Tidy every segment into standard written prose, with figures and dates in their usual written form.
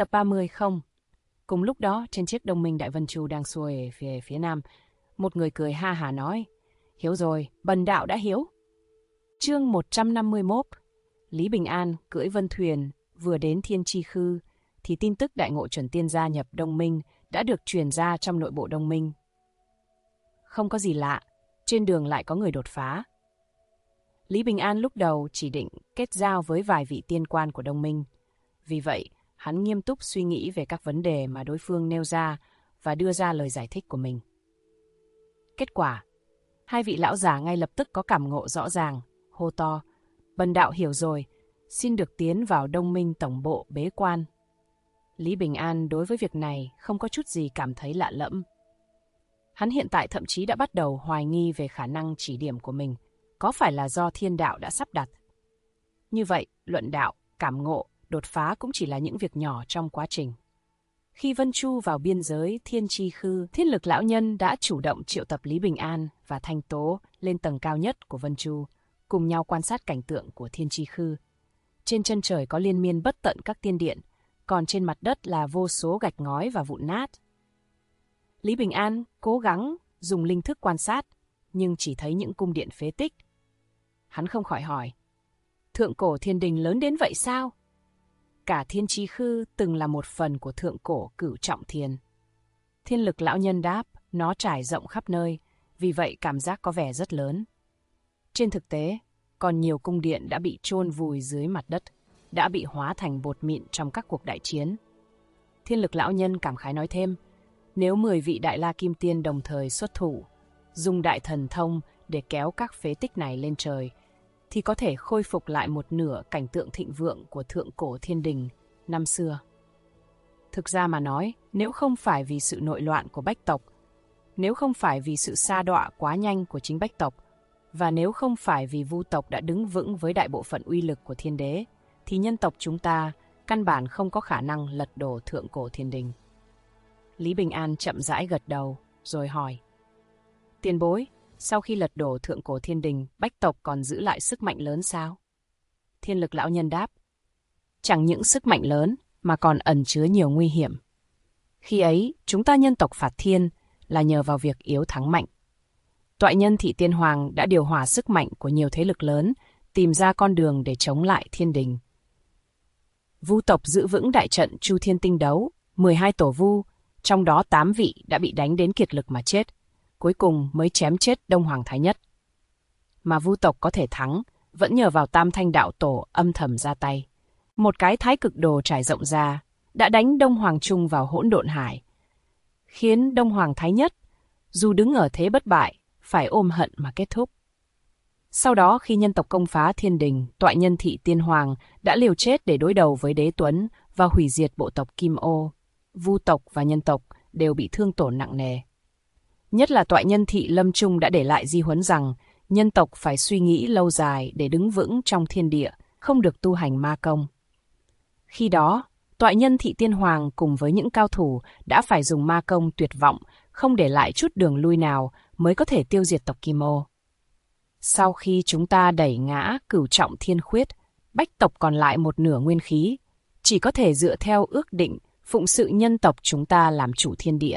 Tập 30 không. Cùng lúc đó, trên chiếc Đông Minh Đại Vân Chu đang xuôi về phía nam, một người cười ha hả nói, hiếu rồi, bần đạo đã hiếu. Chương 151. Lý Bình An cưỡi vân thuyền vừa đến Thiên Chi Khư, thì tin tức đại ngộ chuẩn tiên gia nhập Đông Minh đã được truyền ra trong nội bộ Đông Minh. Không có gì lạ, trên đường lại có người đột phá. Lý Bình An lúc đầu chỉ định kết giao với vài vị tiên quan của Đông Minh. Vì vậy, hắn nghiêm túc suy nghĩ về các vấn đề mà đối phương nêu ra và đưa ra lời giải thích của mình. Kết quả, hai vị lão già ngay lập tức có cảm ngộ rõ ràng, hô to, bần đạo hiểu rồi, xin được tiến vào Đông Minh tổng bộ bế quan. Lý Bình An đối với việc này không có chút gì cảm thấy lạ lẫm. Hắn hiện tại thậm chí đã bắt đầu hoài nghi về khả năng chỉ điểm của mình, có phải là do thiên đạo đã sắp đặt. Như vậy, luận đạo, cảm ngộ, đột phá cũng chỉ là những việc nhỏ trong quá trình. Khi Vân Chu vào biên giới Thiên Chi Khư, Thiên Lực lão nhân đã chủ động triệu tập Lý Bình An và Thanh Tố lên tầng cao nhất của Vân Chu, cùng nhau quan sát cảnh tượng của Thiên Chi Khư. Trên chân trời có liên miên bất tận các tiên điện, còn trên mặt đất là vô số gạch ngói và vụn nát. Lý Bình An cố gắng dùng linh thức quan sát, nhưng chỉ thấy những cung điện phế tích. Hắn không khỏi hỏi, thượng cổ thiên đình lớn đến vậy sao? Cả Thiên Chi Khư từng là một phần của thượng cổ Cửu Trọng Thiên. Thiên Lực lão nhân đáp, nó trải rộng khắp nơi, vì vậy cảm giác có vẻ rất lớn. Trên thực tế, còn nhiều cung điện đã bị chôn vùi dưới mặt đất, đã bị hóa thành bột mịn trong các cuộc đại chiến. Thiên Lực lão nhân cảm khái nói thêm, nếu 10 vị Đại La Kim Tiên đồng thời xuất thủ, dùng đại thần thông để kéo các phế tích này lên trời, thì có thể khôi phục lại một nửa cảnh tượng thịnh vượng của thượng cổ thiên đình năm xưa. Thực ra mà nói, nếu không phải vì sự nội loạn của Bách tộc, nếu không phải vì sự sa đọa quá nhanh của chính Bách tộc, và nếu không phải vì Vu tộc đã đứng vững với đại bộ phận uy lực của thiên đế, thì nhân tộc chúng ta căn bản không có khả năng lật đổ thượng cổ thiên đình. Lý Bình An chậm rãi gật đầu, rồi hỏi, tiền bối, sau khi lật đổ thượng cổ thiên đình, Bách tộc còn giữ lại sức mạnh lớn sao? Thiên Lực lão nhân đáp, chẳng những sức mạnh lớn mà còn ẩn chứa nhiều nguy hiểm. Khi ấy, chúng ta nhân tộc phạt thiên là nhờ vào việc yếu thắng mạnh. Toại nhân Thị Tiên Hoàng đã điều hòa sức mạnh của nhiều thế lực lớn, tìm ra con đường để chống lại thiên đình. Vu tộc giữ vững đại trận Chu Thiên Tinh Đấu, 12 tổ vu, trong đó 8 vị đã bị đánh đến kiệt lực mà chết, cuối cùng mới chém chết Đông Hoàng Thái Nhất. Mà Vu tộc có thể thắng, vẫn nhờ vào Tam Thanh đạo tổ âm thầm ra tay. Một cái thái cực đồ trải rộng ra, đã đánh Đông Hoàng Trung vào hỗn độn hải, khiến Đông Hoàng Thái Nhất, dù đứng ở thế bất bại, phải ôm hận mà kết thúc. Sau đó khi nhân tộc công phá thiên đình, Toại nhân Thị Tiên Hoàng đã liều chết để đối đầu với Đế Tuấn và hủy diệt bộ tộc Kim Ô. Vu tộc và nhân tộc đều bị thương tổn nặng nề. Nhất là Toại nhân Thị Lâm Trung đã để lại di huấn rằng nhân tộc phải suy nghĩ lâu dài để đứng vững trong thiên địa, không được tu hành ma công. Khi đó, Toại nhân Thị Tiên Hoàng cùng với những cao thủ đã phải dùng ma công tuyệt vọng, không để lại chút đường lui nào mới có thể tiêu diệt tộc Kim Ô. Sau khi chúng ta đẩy ngã Cửu Trọng Thiên Khuyết, Bách tộc còn lại một nửa nguyên khí, chỉ có thể dựa theo ước định phụng sự nhân tộc chúng ta làm chủ thiên địa.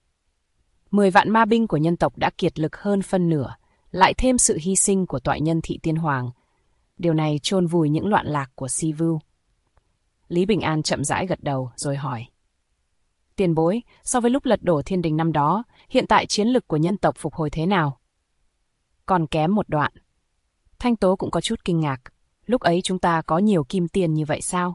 10 vạn ma binh của nhân tộc đã kiệt lực hơn phân nửa, lại thêm sự hy sinh của Toại nhân Thị Tiên Hoàng. Điều này chôn vùi những loạn lạc của Si Vu. Lý Bình An chậm rãi gật đầu rồi hỏi, tiền bối, so với lúc lật đổ thiên đình năm đó, hiện tại chiến lực của nhân tộc phục hồi thế nào? Còn kém một đoạn. Thanh Tố cũng có chút kinh ngạc, lúc ấy chúng ta có nhiều kim tiên như vậy sao?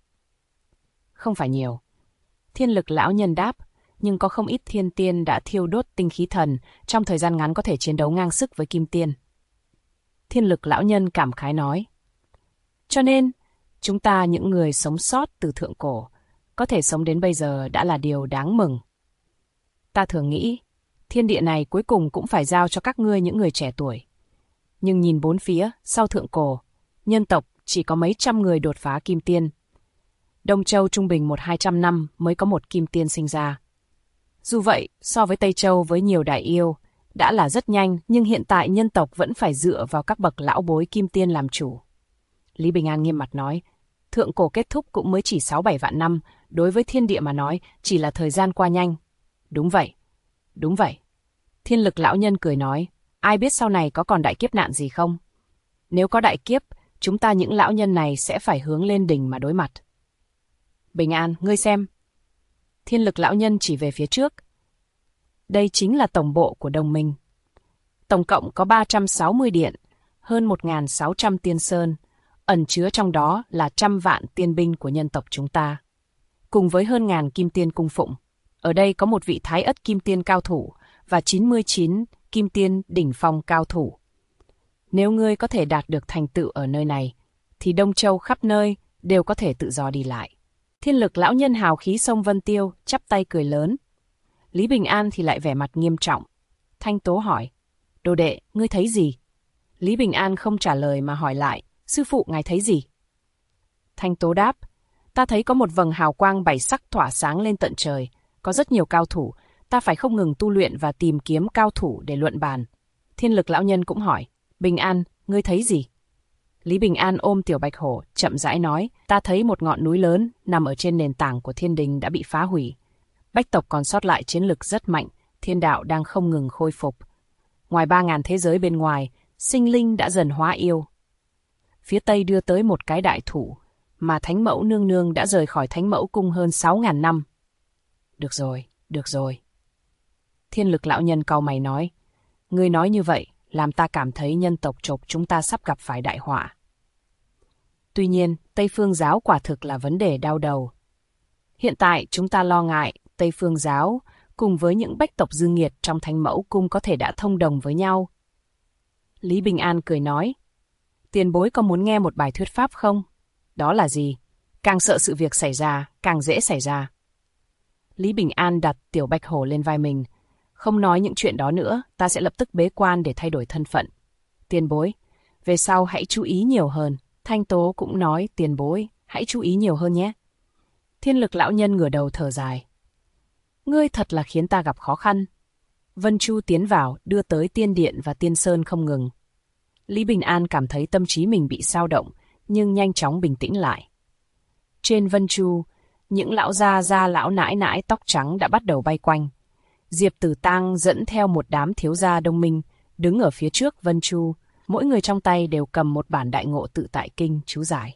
Không phải nhiều. Thiên Lực lão nhân đáp, nhưng có không ít thiên tiên đã thiêu đốt tinh khí thần, trong thời gian ngắn có thể chiến đấu ngang sức với kim tiên. Thiên Lực lão nhân cảm khái nói, cho nên, chúng ta những người sống sót từ thượng cổ, có thể sống đến bây giờ đã là điều đáng mừng. Ta thường nghĩ, thiên địa này cuối cùng cũng phải giao cho các ngươi những người trẻ tuổi. Nhưng nhìn bốn phía, sau thượng cổ, nhân tộc chỉ có mấy trăm người đột phá kim tiên. Đông Châu trung bình 100-200 năm mới có một kim tiên sinh ra. Dù vậy, so với Tây Châu với nhiều đại yêu, đã là rất nhanh, nhưng hiện tại nhân tộc vẫn phải dựa vào các bậc lão bối kim tiên làm chủ. Lý Bình An nghiêm mặt nói, thượng cổ kết thúc cũng mới chỉ 6-7 vạn năm, đối với thiên địa mà nói, chỉ là thời gian qua nhanh. Đúng vậy, đúng vậy. Thiên lực lão nhân cười nói, ai biết sau này có còn đại kiếp nạn gì không? Nếu có đại kiếp, chúng ta những lão nhân này sẽ phải hướng lên đỉnh mà đối mặt. Bình An, ngươi xem. Thiên lực lão nhân chỉ về phía trước. Đây chính là tổng bộ của đồng minh. Tổng cộng có 360 điện, hơn 1.600 tiên sơn, ẩn chứa trong đó là 100 vạn tiên binh của nhân tộc chúng ta. Cùng với hơn ngàn kim tiên cung phụng, ở đây có một vị thái ất kim tiên cao thủ và 99 kim tiên đỉnh phong cao thủ. Nếu ngươi có thể đạt được thành tựu ở nơi này, thì Đông Châu khắp nơi đều có thể tự do đi lại. Thiên lực lão nhân hào khí sông Vân Tiêu, chắp tay cười lớn. Lý Bình An thì lại vẻ mặt nghiêm trọng. Thanh Tố hỏi, đồ đệ, ngươi thấy gì? Lý Bình An không trả lời mà hỏi lại, sư phụ ngài thấy gì? Thanh Tố đáp, ta thấy có một vầng hào quang bảy sắc tỏa sáng lên tận trời, có rất nhiều cao thủ, ta phải không ngừng tu luyện và tìm kiếm cao thủ để luận bàn. Thiên lực lão nhân cũng hỏi, Bình An, ngươi thấy gì? Lý Bình An ôm Tiểu Bạch Hổ, chậm rãi nói, ta thấy một ngọn núi lớn nằm ở trên nền tảng của thiên đình đã bị phá hủy. Bách tộc còn sót lại chiến lực rất mạnh, thiên đạo đang không ngừng khôi phục. Ngoài 3.000 thế giới bên ngoài, sinh linh đã dần hóa yêu. Phía Tây đưa tới một cái đại thủ, mà Thánh Mẫu nương nương đã rời khỏi Thánh Mẫu cung hơn 6.000 năm. Được rồi, được rồi. Thiên lực lão nhân cau mày nói, ngươi nói như vậy, làm ta cảm thấy nhân tộc Chộp chúng ta sắp gặp phải đại họa. Tuy nhiên, Tây Phương giáo quả thực là vấn đề đau đầu. Hiện tại chúng ta lo ngại Tây Phương giáo cùng với những bách tộc dư nghiệt trong Thánh Mẫu cung có thể đã thông đồng với nhau. Lý Bình An cười nói, tiền bối có muốn nghe một bài thuyết pháp không? Đó là gì? Càng sợ sự việc xảy ra, càng dễ xảy ra. Lý Bình An đặt Tiểu Bạch Hổ lên vai mình. Không nói những chuyện đó nữa, ta sẽ lập tức bế quan để thay đổi thân phận. Tiền bối, về sau hãy chú ý nhiều hơn. Thanh Tố cũng nói, tiền bối, hãy chú ý nhiều hơn nhé. Thiên lực lão nhân ngửa đầu thở dài. Ngươi thật là khiến ta gặp khó khăn. Vân Chu tiến vào, đưa tới tiên điện và tiên sơn không ngừng. Lý Bình An cảm thấy tâm trí mình bị xao động, nhưng nhanh chóng bình tĩnh lại. Trên Vân Chu, những lão gia lão nãi nãi tóc trắng đã bắt đầu bay quanh. Diệp Tử Tang dẫn theo một đám thiếu gia đông minh, đứng ở phía trước Vân Chu, mỗi người trong tay đều cầm một bản Đại Ngộ Tự Tại Kinh chú giải.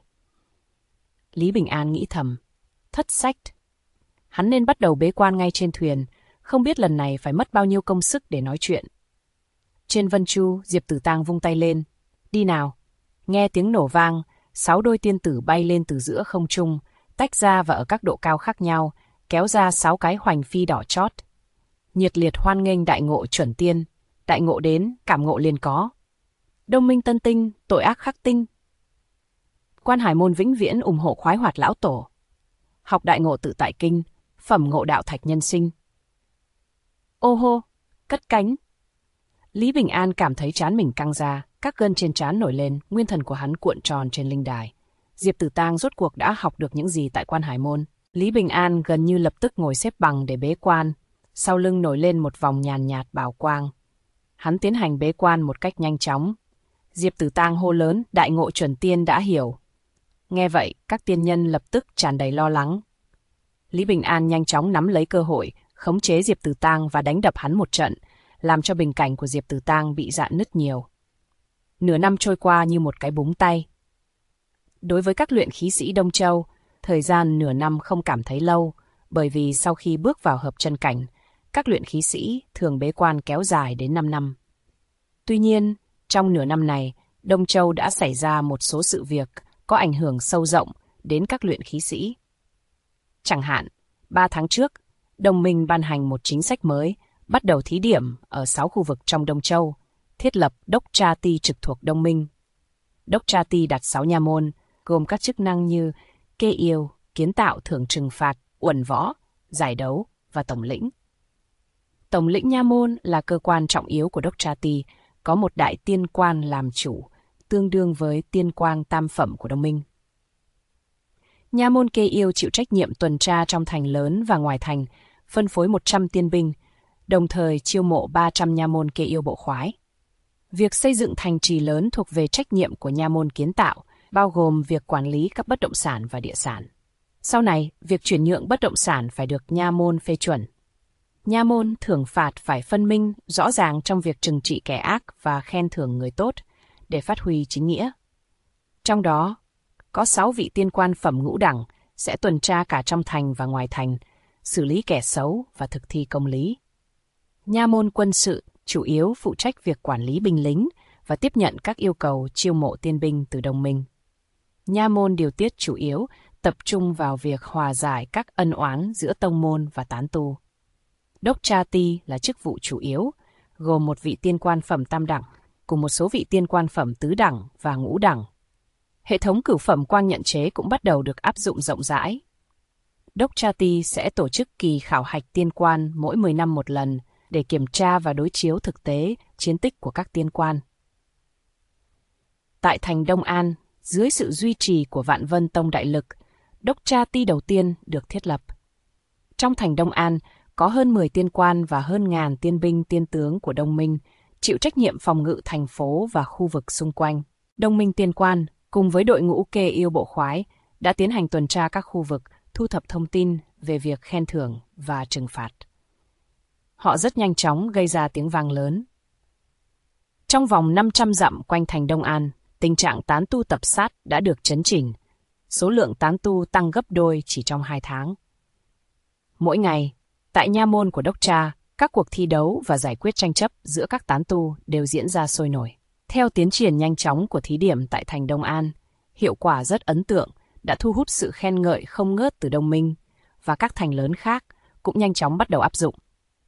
Lý Bình An nghĩ thầm, thất sách. Hắn nên bắt đầu bế quan ngay trên thuyền, không biết lần này phải mất bao nhiêu công sức để nói chuyện. Trên Vân Chu, Diệp Tử Tang vung tay lên. Đi nào. Nghe tiếng nổ vang, 6 đôi tiên tử bay lên từ giữa không trung, tách ra và ở các độ cao khác nhau, kéo ra 6 cái hoành phi đỏ chót. Nhiệt liệt hoan nghênh đại ngộ chuẩn tiên. Đại ngộ đến, cảm ngộ liền có. Đông minh tân tinh, tội ác khắc tinh. Quan Hải môn vĩnh viễn ủng hộ khoái hoạt lão tổ. Học Đại Ngộ Tự Tại Kinh, phẩm ngộ đạo thạch nhân sinh. Ô hô, cất cánh. Lý Bình An cảm thấy trán mình căng ra, các gân trên trán nổi lên, nguyên thần của hắn cuộn tròn trên linh đài. Diệp Tử Tang rốt cuộc đã học được những gì tại Quan Hải môn. Lý Bình An gần như lập tức ngồi xếp bằng để bế quan, sau lưng nổi lên một vòng nhàn nhạt bảo quang. Hắn tiến hành bế quan một cách nhanh chóng. Diệp Tử Tang hô lớn, đại ngộ chuẩn tiên đã hiểu. Nghe vậy, các tiên nhân lập tức tràn đầy lo lắng. Lý Bình An nhanh chóng nắm lấy cơ hội, khống chế Diệp Tử Tang và đánh đập hắn một trận, làm cho bình cảnh của Diệp Tử Tang bị rạn nứt nhiều. Nửa năm trôi qua như một cái búng tay. Đối với các luyện khí sĩ Đông Châu, thời gian nửa năm không cảm thấy lâu, bởi vì sau khi bước vào hợp chân cảnh, các luyện khí sĩ thường bế quan kéo dài đến 5 năm. Tuy nhiên, trong nửa năm này, Đông Châu đã xảy ra một số sự việc có ảnh hưởng sâu rộng đến các luyện khí sĩ. Chẳng hạn, 3 tháng trước, Đồng minh ban hành một chính sách mới, bắt đầu thí điểm ở 6 khu vực trong Đông Châu, thiết lập Đốc Tra Ti trực thuộc Đông minh. Đốc Tra Ti đặt 6 nha môn, gồm các chức năng như kê yêu, kiến tạo thưởng trừng phạt, uẩn võ, giải đấu và tổng lĩnh. Tổng lĩnh nha môn là cơ quan trọng yếu của Đốc Tra Ti, có một đại tiên quan làm chủ, tương đương với tiên quan tam phẩm của Đông minh. Nha môn kê yêu chịu trách nhiệm tuần tra trong thành lớn và ngoài thành, phân phối 100 tiên binh, đồng thời chiêu mộ 300 nha môn kê yêu bộ khoái. Việc xây dựng thành trì lớn thuộc về trách nhiệm của nha môn kiến tạo, bao gồm việc quản lý các bất động sản và địa sản. Sau này, việc chuyển nhượng bất động sản phải được nha môn phê chuẩn. Nha môn thưởng phạt phải phân minh rõ ràng trong việc trừng trị kẻ ác và khen thưởng người tốt để phát huy chính nghĩa. Trong đó, có 6 vị tiên quan phẩm ngũ đẳng sẽ tuần tra cả trong thành và ngoài thành, xử lý kẻ xấu và thực thi công lý. Nha môn quân sự chủ yếu phụ trách việc quản lý binh lính và tiếp nhận các yêu cầu chiêu mộ tiên binh từ đồng minh. Nha môn điều tiết chủ yếu tập trung vào việc hòa giải các ân oán giữa tông môn và tán tu. Đốc cha ti là chức vụ chủ yếu, gồm một vị tiên quan phẩm tam đẳng, cùng một số vị tiên quan phẩm tứ đẳng và ngũ đẳng. Hệ thống cửu phẩm quang nhận chế cũng bắt đầu được áp dụng rộng rãi. Đốc cha ti sẽ tổ chức kỳ khảo hạch tiên quan mỗi 10 năm một lần để kiểm tra và đối chiếu thực tế chiến tích của các tiên quan. Tại thành Đông An, dưới sự duy trì của Vạn Vân Tông đại lực, Đốc cha ti đầu tiên được thiết lập. Trong thành Đông An có hơn 10 tiên quan và hơn ngàn tiên binh tiên tướng của Đông Minh, chịu trách nhiệm phòng ngự thành phố và khu vực xung quanh. Đông Minh tiên quan, cùng với đội ngũ kê yêu bộ khoái, đã tiến hành tuần tra các khu vực, thu thập thông tin về việc khen thưởng và trừng phạt. Họ rất nhanh chóng gây ra tiếng vang lớn. Trong vòng 500 dặm quanh thành Đông An, tình trạng tán tu tập sát đã được chấn chỉnh. Số lượng tán tu tăng gấp đôi chỉ trong 2 tháng. Mỗi ngày, tại nha môn của Đốc cha, các cuộc thi đấu và giải quyết tranh chấp giữa các tán tu đều diễn ra sôi nổi. Theo tiến triển nhanh chóng của thí điểm tại thành Đông An, hiệu quả rất ấn tượng, đã thu hút sự khen ngợi không ngớt từ Đông Minh, và các thành lớn khác cũng nhanh chóng bắt đầu áp dụng.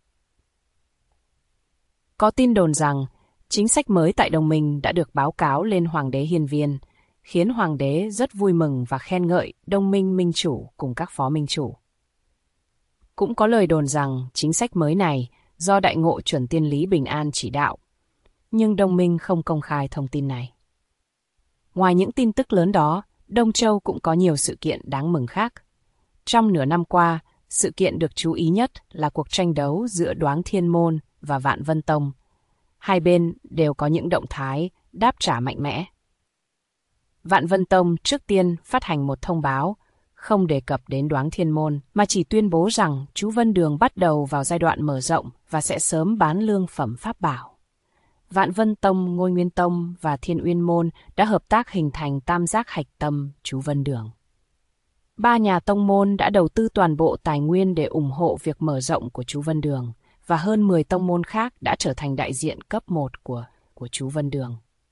Có tin đồn rằng, chính sách mới tại Đông Minh đã được báo cáo lên Hoàng đế Hiên Viên, khiến Hoàng đế rất vui mừng và khen ngợi Đông Minh minh chủ cùng các phó minh chủ. Cũng có lời đồn rằng chính sách mới này do Đại Ngộ Chuẩn Tiên Lý Bình An chỉ đạo, nhưng Đông Minh không công khai thông tin này. Ngoài những tin tức lớn đó, Đông Châu cũng có nhiều sự kiện đáng mừng khác. Trong nửa năm qua, sự kiện được chú ý nhất là cuộc tranh đấu giữa Đoán Thiên Môn và Vạn Vân Tông. Hai bên đều có những động thái đáp trả mạnh mẽ. Vạn Vân Tông trước tiên phát hành một thông báo, không đề cập đến Đoán Thiên Môn, mà chỉ tuyên bố rằng chú Vân Đường bắt đầu vào giai đoạn mở rộng và sẽ sớm bán lương phẩm pháp bảo. Vạn Vân Tông, Ngôi Nguyên Tông và Thiên Uyên Môn đã hợp tác hình thành tam giác hạch tâm chú Vân Đường. 3 nhà tông môn đã đầu tư toàn bộ tài nguyên để ủng hộ việc mở rộng của chú Vân Đường, và hơn 10 tông môn khác đã trở thành đại diện cấp 1 của chú Vân Đường.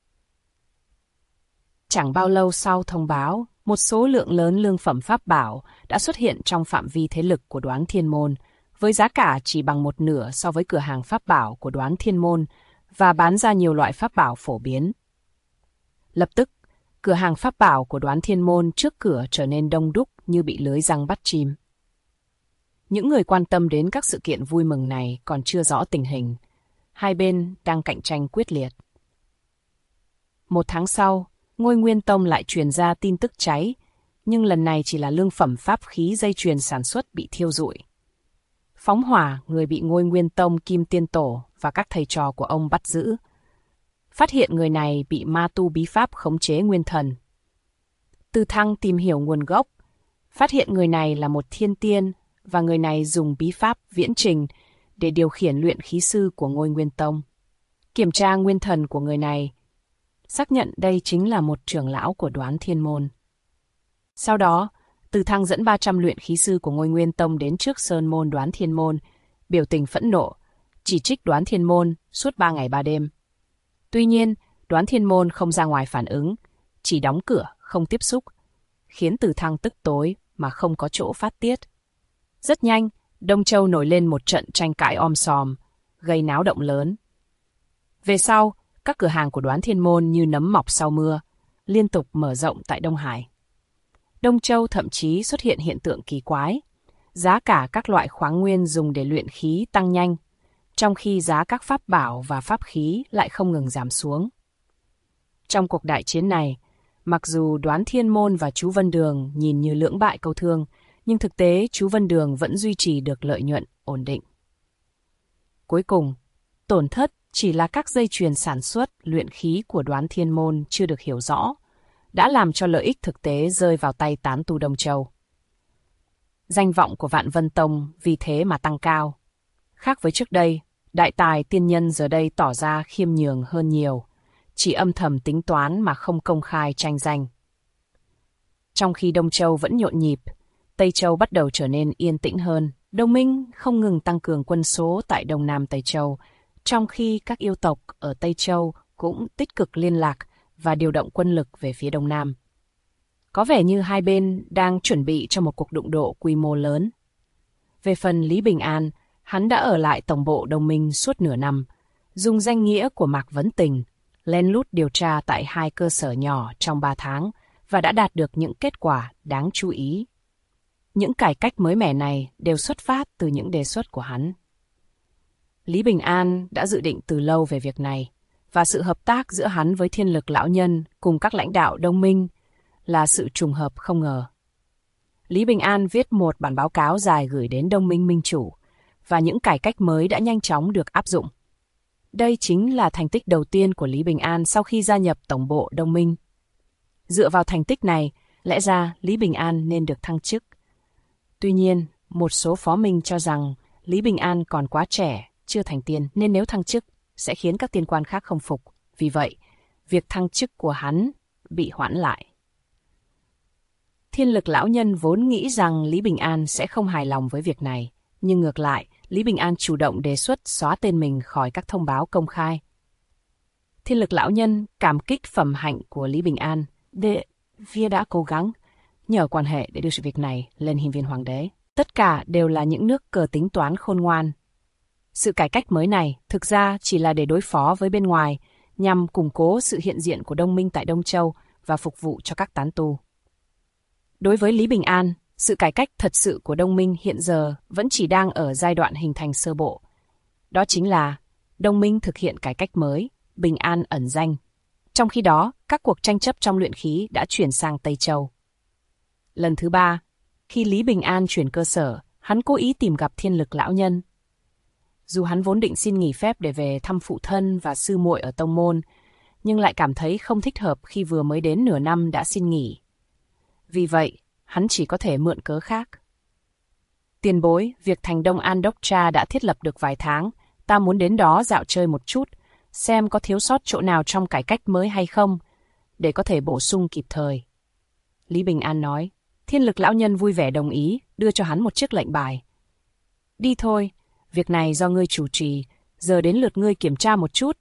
Chẳng bao lâu sau thông báo, một số lượng lớn lương phẩm pháp bảo đã xuất hiện trong phạm vi thế lực của Đoán Thiên Môn, với giá cả chỉ bằng một nửa so với cửa hàng pháp bảo của Đoán Thiên Môn, và bán ra nhiều loại pháp bảo phổ biến. Lập tức, cửa hàng pháp bảo của Đoán Thiên Môn trước cửa trở nên đông đúc như bị lưới giăng bắt chim. Những người quan tâm đến các sự kiện vui mừng này còn chưa rõ tình hình. Hai bên đang cạnh tranh quyết liệt. 1 tháng sau, Ngôi Nguyên Tông lại truyền ra tin tức cháy, nhưng lần này chỉ là lương phẩm pháp khí dây chuyền sản xuất bị thiêu rụi. Phóng hỏa người bị Ngôi Nguyên Tông Kim Tiên Tổ và các thầy trò của ông bắt giữ. Phát hiện người này bị ma tu bí pháp khống chế nguyên thần. Từ Thăng tìm hiểu nguồn gốc, phát hiện người này là một thiên tiên và người này dùng bí pháp viễn trình để điều khiển luyện khí sư của Ngôi Nguyên Tông. Kiểm tra nguyên thần của người này, xác nhận đây chính là một trưởng lão của Đoán Thiên Môn. Sau đó, Từ Thăng dẫn 300 luyện khí sư của Ngôi Nguyên Tông đến trước sơn môn Đoán Thiên Môn, biểu tình phẫn nộ, chỉ trích Đoán Thiên Môn suốt 3 ngày 3 đêm. Tuy nhiên, Đoán Thiên Môn không ra ngoài phản ứng, chỉ đóng cửa, không tiếp xúc, khiến Từ Thăng tức tối mà không có chỗ phát tiết. Rất nhanh, Đông Châu nổi lên một trận tranh cãi om sòm, gây náo động lớn. Về sau, các cửa hàng của Đoán Thiên Môn như nấm mọc sau mưa, liên tục mở rộng tại Đông Hải. Đông Châu thậm chí xuất hiện hiện tượng kỳ quái. Giá cả các loại khoáng nguyên dùng để luyện khí tăng nhanh, trong khi giá các pháp bảo và pháp khí lại không ngừng giảm xuống. Trong cuộc đại chiến này, mặc dù Đoán Thiên Môn và chú Vân Đường nhìn như lưỡng bại câu thương, nhưng thực tế chú Vân Đường vẫn duy trì được lợi nhuận ổn định. Cuối cùng, tổn thất chỉ là các dây chuyền sản xuất luyện khí của Đoán Thiên Môn chưa được hiểu rõ, đã làm cho lợi ích thực tế rơi vào tay tán tu Đông Châu. Danh vọng của Vạn Vân Tông vì thế mà tăng cao. Khác với trước đây, đại tài tiên nhân giờ đây tỏ ra khiêm nhường hơn nhiều, chỉ âm thầm tính toán mà không công khai tranh giành. Trong khi Đông Châu vẫn nhộn nhịp, Tây Châu bắt đầu trở nên yên tĩnh hơn. Đông Minh không ngừng tăng cường quân số tại Đông Nam Tây Châu, trong khi các yêu tộc ở Tây Châu cũng tích cực liên lạc và điều động quân lực về phía Đông Nam. Có vẻ như hai bên đang chuẩn bị cho một cuộc đụng độ quy mô lớn. Về phần Lý Bình An, hắn đã ở lại tổng bộ Đông Minh suốt nửa năm, dùng danh nghĩa của Mạc Vấn Tình, lén lút điều tra tại 2 cơ sở nhỏ trong 3 tháng và đã đạt được những kết quả đáng chú ý. Những cải cách mới mẻ này đều xuất phát từ những đề xuất của hắn. Lý Bình An đã dự định từ lâu về việc này, và sự hợp tác giữa hắn với Thiên Lực Lão Nhân cùng các lãnh đạo Đông Minh là sự trùng hợp không ngờ. Lý Bình An viết một bản báo cáo dài gửi đến Đông Minh Minh chủ, và những cải cách mới đã nhanh chóng được áp dụng. Đây chính là thành tích đầu tiên của Lý Bình An sau khi gia nhập tổng bộ Đông Minh. Dựa vào thành tích này, lẽ ra Lý Bình An nên được thăng chức. Tuy nhiên, một số phó minh cho rằng Lý Bình An còn quá trẻ, chưa thành tiên, nên nếu thăng chức sẽ khiến các tiên quan khác không phục. Vì vậy, việc thăng chức của hắn bị hoãn lại. Thiên Lực Lão Nhân vốn nghĩ rằng Lý Bình An sẽ không hài lòng với việc này, nhưng ngược lại, Lý Bình An chủ động đề xuất xóa tên mình khỏi các thông báo công khai. Thiên Lực Lão Nhân cảm kích phẩm hạnh của Lý Bình An, vì đã cố gắng nhờ quan hệ để đưa sự việc này lên hiên viên hoàng đế. Tất cả đều là những nước cờ tính toán khôn ngoan. Sự cải cách mới này thực ra chỉ là để đối phó với bên ngoài, nhằm củng cố sự hiện diện của Đông Minh tại Đông Châu và phục vụ cho các tán tu. Đối với Lý Bình An, sự cải cách thật sự của Đông Minh hiện giờ vẫn chỉ đang ở giai đoạn hình thành sơ bộ. Đó chính là Đông Minh thực hiện cải cách mới, bình an ẩn danh. Trong khi đó, các cuộc tranh chấp trong luyện khí đã chuyển sang Tây Châu. Lần thứ 3, khi Lý Bình An chuyển cơ sở, hắn cố ý tìm gặp Thiên Lực Lão Nhân. Dù hắn vốn định xin nghỉ phép để về thăm phụ thân và sư muội ở tông môn, nhưng lại cảm thấy không thích hợp khi vừa mới đến nửa năm đã xin nghỉ. Vì vậy, hắn chỉ có thể mượn cớ khác. Tiền bối, việc thành Đông An Đốc Tra đã thiết lập được vài tháng, ta muốn đến đó dạo chơi một chút, xem có thiếu sót chỗ nào trong cải cách mới hay không, để có thể bổ sung kịp thời. Lý Bình An nói. Thiên Lực Lão Nhân vui vẻ đồng ý, đưa cho hắn một chiếc lệnh bài. Đi thôi, việc này do ngươi chủ trì, giờ đến lượt ngươi kiểm tra một chút.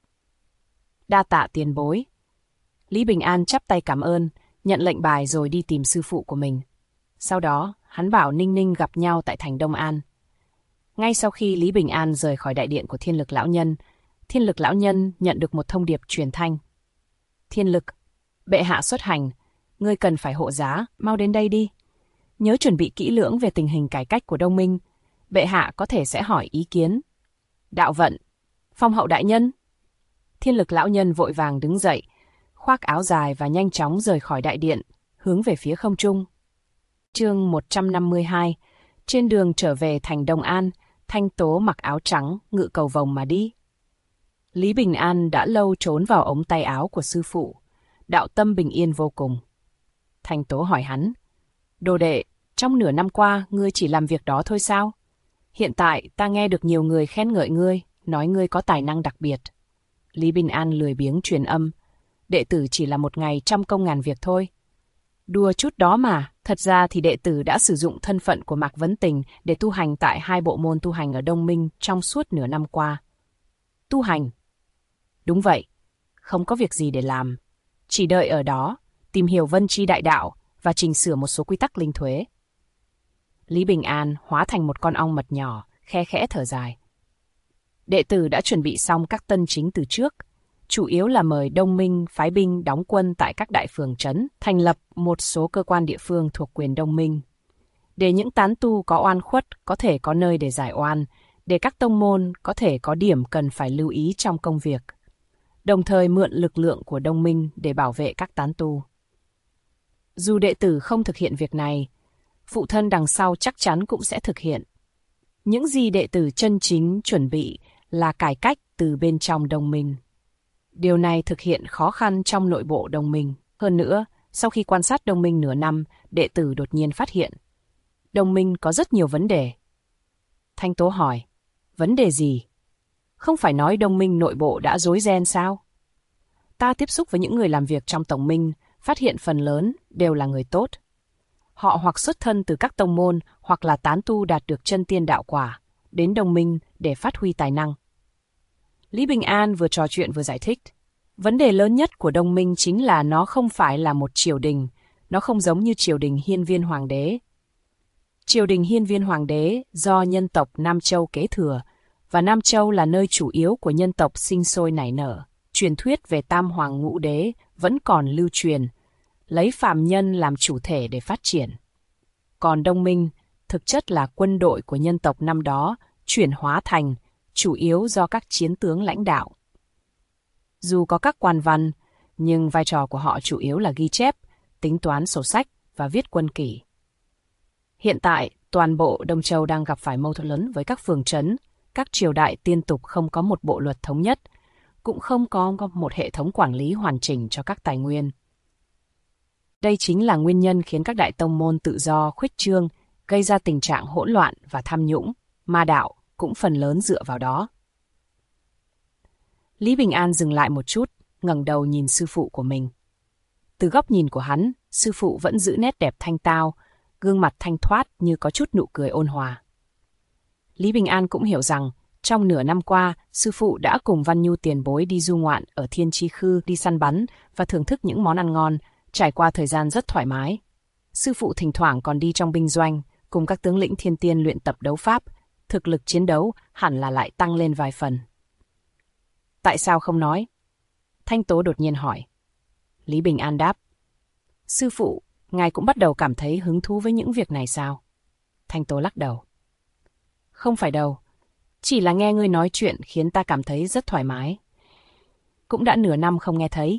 Đa tạ tiền bối. Lý Bình An chắp tay cảm ơn, nhận lệnh bài rồi đi tìm sư phụ của mình. Sau đó, hắn bảo Ninh Ninh gặp nhau tại thành Đông An. Ngay sau khi Lý Bình An rời khỏi đại điện của Thiên Lực Lão Nhân, Thiên Lực Lão Nhân nhận được một thông điệp truyền thanh. Thiên Lực, bệ hạ xuất hành, ngươi cần phải hộ giá, mau đến đây đi. Nhớ chuẩn bị kỹ lưỡng về tình hình cải cách của Đông Minh, bệ hạ có thể sẽ hỏi ý kiến. Đạo Vận, Phong hậu đại nhân. Thiên Lực Lão Nhân vội vàng đứng dậy, khoác áo dài và nhanh chóng rời khỏi đại điện, hướng về phía không trung. Chương 152. Trên đường trở về thành Đông An, Thanh Tố mặc áo trắng, ngự cầu vồng mà đi. Lý Bình An đã lâu trốn vào ống tay áo của sư phụ, đạo tâm bình yên vô cùng. Thanh Tố hỏi hắn, đồ đệ, trong nửa năm qua ngươi chỉ làm việc đó thôi sao? Hiện tại ta nghe được nhiều người khen ngợi ngươi, nói ngươi có tài năng đặc biệt. Lý Bình An lười biếng truyền âm, đệ tử chỉ là một ngày trăm công ngàn việc thôi. Đùa chút đó mà, thật ra thì đệ tử đã sử dụng thân phận của Mạc Vấn Tình để tu hành tại 2 bộ môn tu hành ở Đông Minh trong suốt nửa năm qua. Tu hành? Đúng vậy, không có việc gì để làm. Chỉ đợi ở đó, tìm hiểu Vân Chi Đại Đạo và chỉnh sửa một số quy tắc linh thuế. Lý Bình An hóa thành một con ong mật nhỏ, khe khẽ thở dài. Đệ tử đã chuẩn bị xong các tân chính từ trước, chủ yếu là mời Đông Minh phái binh đóng quân tại các đại phường trấn, thành lập một số cơ quan địa phương thuộc quyền Đông Minh. Để những tán tu có oan khuất có thể có nơi để giải oan, để các tông môn có thể có điểm cần phải lưu ý trong công việc. Đồng thời mượn lực lượng của Đông Minh để bảo vệ các tán tu. Dù đệ tử không thực hiện việc này, phụ thân đằng sau chắc chắn cũng sẽ thực hiện. Những gì đệ tử chân chính chuẩn bị là cải cách từ bên trong Đông Minh. Điều này thực hiện khó khăn trong nội bộ Đông Minh. Hơn nữa, sau khi quan sát Đông Minh nửa năm, đệ tử đột nhiên phát hiện Đồng minh có rất nhiều vấn đề. Thanh Tố hỏi, vấn đề gì? Không phải nói đồng minh nội bộ đã rối ren sao? Ta tiếp xúc với những người làm việc trong tổng minh, phát hiện phần lớn đều là người tốt. Họ hoặc xuất thân từ các tông môn hoặc là tán tu đạt được chân tiên đạo quả, đến đồng minh để phát huy tài năng. Lý Bình An vừa trò chuyện vừa giải thích. Vấn đề lớn nhất của đồng minh chính là nó không phải là một triều đình, nó không giống như triều đình Hiên Viên Hoàng đế. Triều đình Hiên Viên Hoàng đế do nhân tộc Nam Châu kế thừa, và Nam Châu là nơi chủ yếu của nhân tộc sinh sôi nảy nở. Truyền thuyết về Tam Hoàng Ngũ Đế vẫn còn lưu truyền, lấy phàm nhân làm chủ thể để phát triển. Còn đồng minh, thực chất là quân đội của nhân tộc năm đó, chuyển hóa thành, chủ yếu do các chiến tướng lãnh đạo. Dù có các quan văn, nhưng vai trò của họ chủ yếu là ghi chép, tính toán sổ sách và viết quân kỷ. Hiện tại, toàn bộ Đông Châu đang gặp phải mâu thuẫn lớn với các phường trấn, các triều đại tiên tục không có một bộ luật thống nhất, cũng không có một hệ thống quản lý hoàn chỉnh cho các tài nguyên. Đây chính là nguyên nhân khiến các đại tông môn tự do khuếch trương, gây ra tình trạng hỗn loạn và tham nhũng, ma đạo cũng phần lớn dựa vào đó. Lý Bình An dừng lại một chút, ngẩng đầu nhìn sư phụ của mình. Từ góc nhìn của hắn, sư phụ vẫn giữ nét đẹp thanh tao, gương mặt thanh thoát như có chút nụ cười ôn hòa. Lý Bình An cũng hiểu rằng, trong nửa năm qua, sư phụ đã cùng Văn Nhu tiền bối đi du ngoạn ở Thiên Chi Khư, đi săn bắn và thưởng thức những món ăn ngon, trải qua thời gian rất thoải mái. Sư phụ thỉnh thoảng còn đi trong binh doanh, cùng các tướng lĩnh thiên tiên luyện tập đấu pháp, thực lực chiến đấu hẳn là lại tăng lên vài phần. Tại sao không nói? Thanh Tố đột nhiên hỏi. Lý Bình An đáp. Sư phụ, ngài cũng bắt đầu cảm thấy hứng thú với những việc này sao? Thanh Tố lắc đầu. Không phải đâu, chỉ là nghe ngươi nói chuyện khiến ta cảm thấy rất thoải mái. Cũng đã nửa năm không nghe thấy.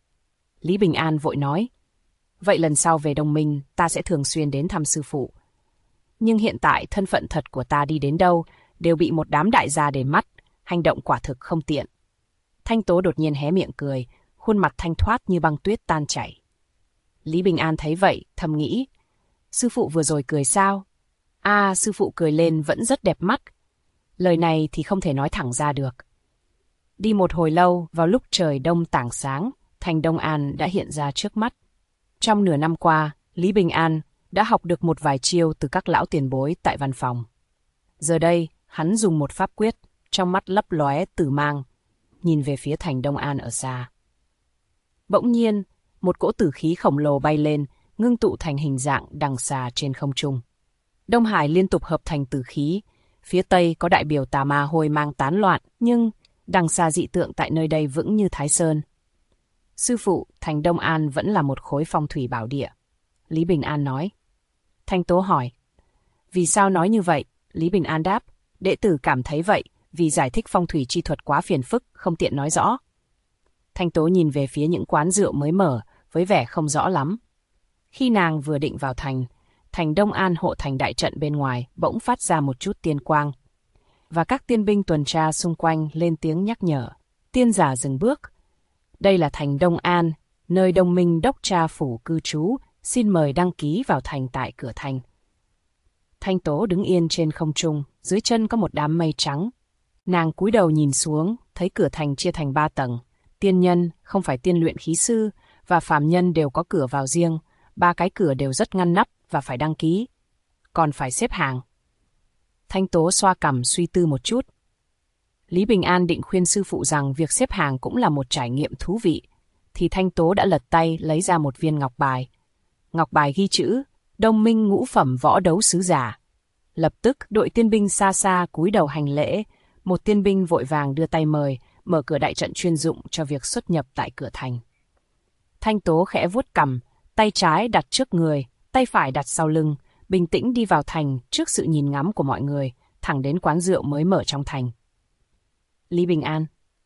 Lý Bình An vội nói. Vậy lần sau về đồng minh ta sẽ thường xuyên đến thăm sư phụ. Nhưng hiện tại thân phận thật của ta đi đến đâu đều bị một đám đại gia để mắt, hành động quả thực không tiện. Thanh Tố đột nhiên hé miệng cười, khuôn mặt thanh thoát như băng tuyết tan chảy. Lý Bình An thấy vậy, thầm nghĩ. Sư phụ vừa rồi cười sao? Sư phụ cười lên vẫn rất đẹp mắt. Lời này thì không thể nói thẳng ra được. Đi một hồi lâu, vào lúc trời đông tảng sáng, thành Đông An đã hiện ra trước mắt. Trong nửa năm qua, Lý Bình An đã học được một vài chiêu từ các lão tiền bối tại văn phòng. Giờ đây, hắn dùng một pháp quyết, trong mắt lấp lóe tử mang, nhìn về phía thành Đông An ở xa. Bỗng nhiên, một cỗ tử khí khổng lồ bay lên, ngưng tụ thành hình dạng đằng xà trên không trung. Đông Hải liên tục hợp thành tử khí, phía tây có đại biểu tà ma hôi mang tán loạn, nhưng đằng xà dị tượng tại nơi đây vững như Thái Sơn. Sư phụ, thành Đông An vẫn là một khối phong thủy bảo địa. Lý Bình An nói. Thanh Tố hỏi. Vì sao nói như vậy? Lý Bình An đáp. Đệ tử cảm thấy vậy, vì giải thích phong thủy chi thuật quá phiền phức, không tiện nói rõ. Thanh Tố nhìn về phía những quán rượu mới mở, với vẻ không rõ lắm. Khi nàng vừa định vào thành Đông An hộ thành đại trận bên ngoài bỗng phát ra một chút tiên quang. Và các tiên binh tuần tra xung quanh lên tiếng nhắc nhở. Tiên giả dừng bước. Đây là thành Đông An, nơi Đông Minh Đốc Tra Phủ cư trú, xin mời đăng ký vào thành tại cửa thành. Thanh Tố đứng yên trên không trung, dưới chân có một đám mây trắng. Nàng cúi đầu nhìn xuống, thấy cửa thành chia thành 3 tầng. Tiên nhân, không phải tiên luyện khí sư, và phàm nhân đều có cửa vào riêng. 3 cái cửa đều rất ngăn nắp và phải đăng ký. Còn phải xếp hàng. Thanh Tố xoa cằm suy tư một chút. Lý Bình An định khuyên sư phụ rằng việc xếp hàng cũng là một trải nghiệm thú vị, thì Thanh Tố đã lật tay lấy ra một viên ngọc bài. Ngọc bài ghi chữ, Đông Minh ngũ phẩm võ đấu sứ giả. Lập tức đội tiên binh xa xa cúi đầu hành lễ, một tiên binh vội vàng đưa tay mời, mở cửa đại trận chuyên dụng cho việc xuất nhập tại cửa thành. Thanh Tố khẽ vuốt cằm, tay trái đặt trước người, tay phải đặt sau lưng, bình tĩnh đi vào thành trước sự nhìn ngắm của mọi người, thẳng đến quán rượu mới mở trong thành. Lý Bình An.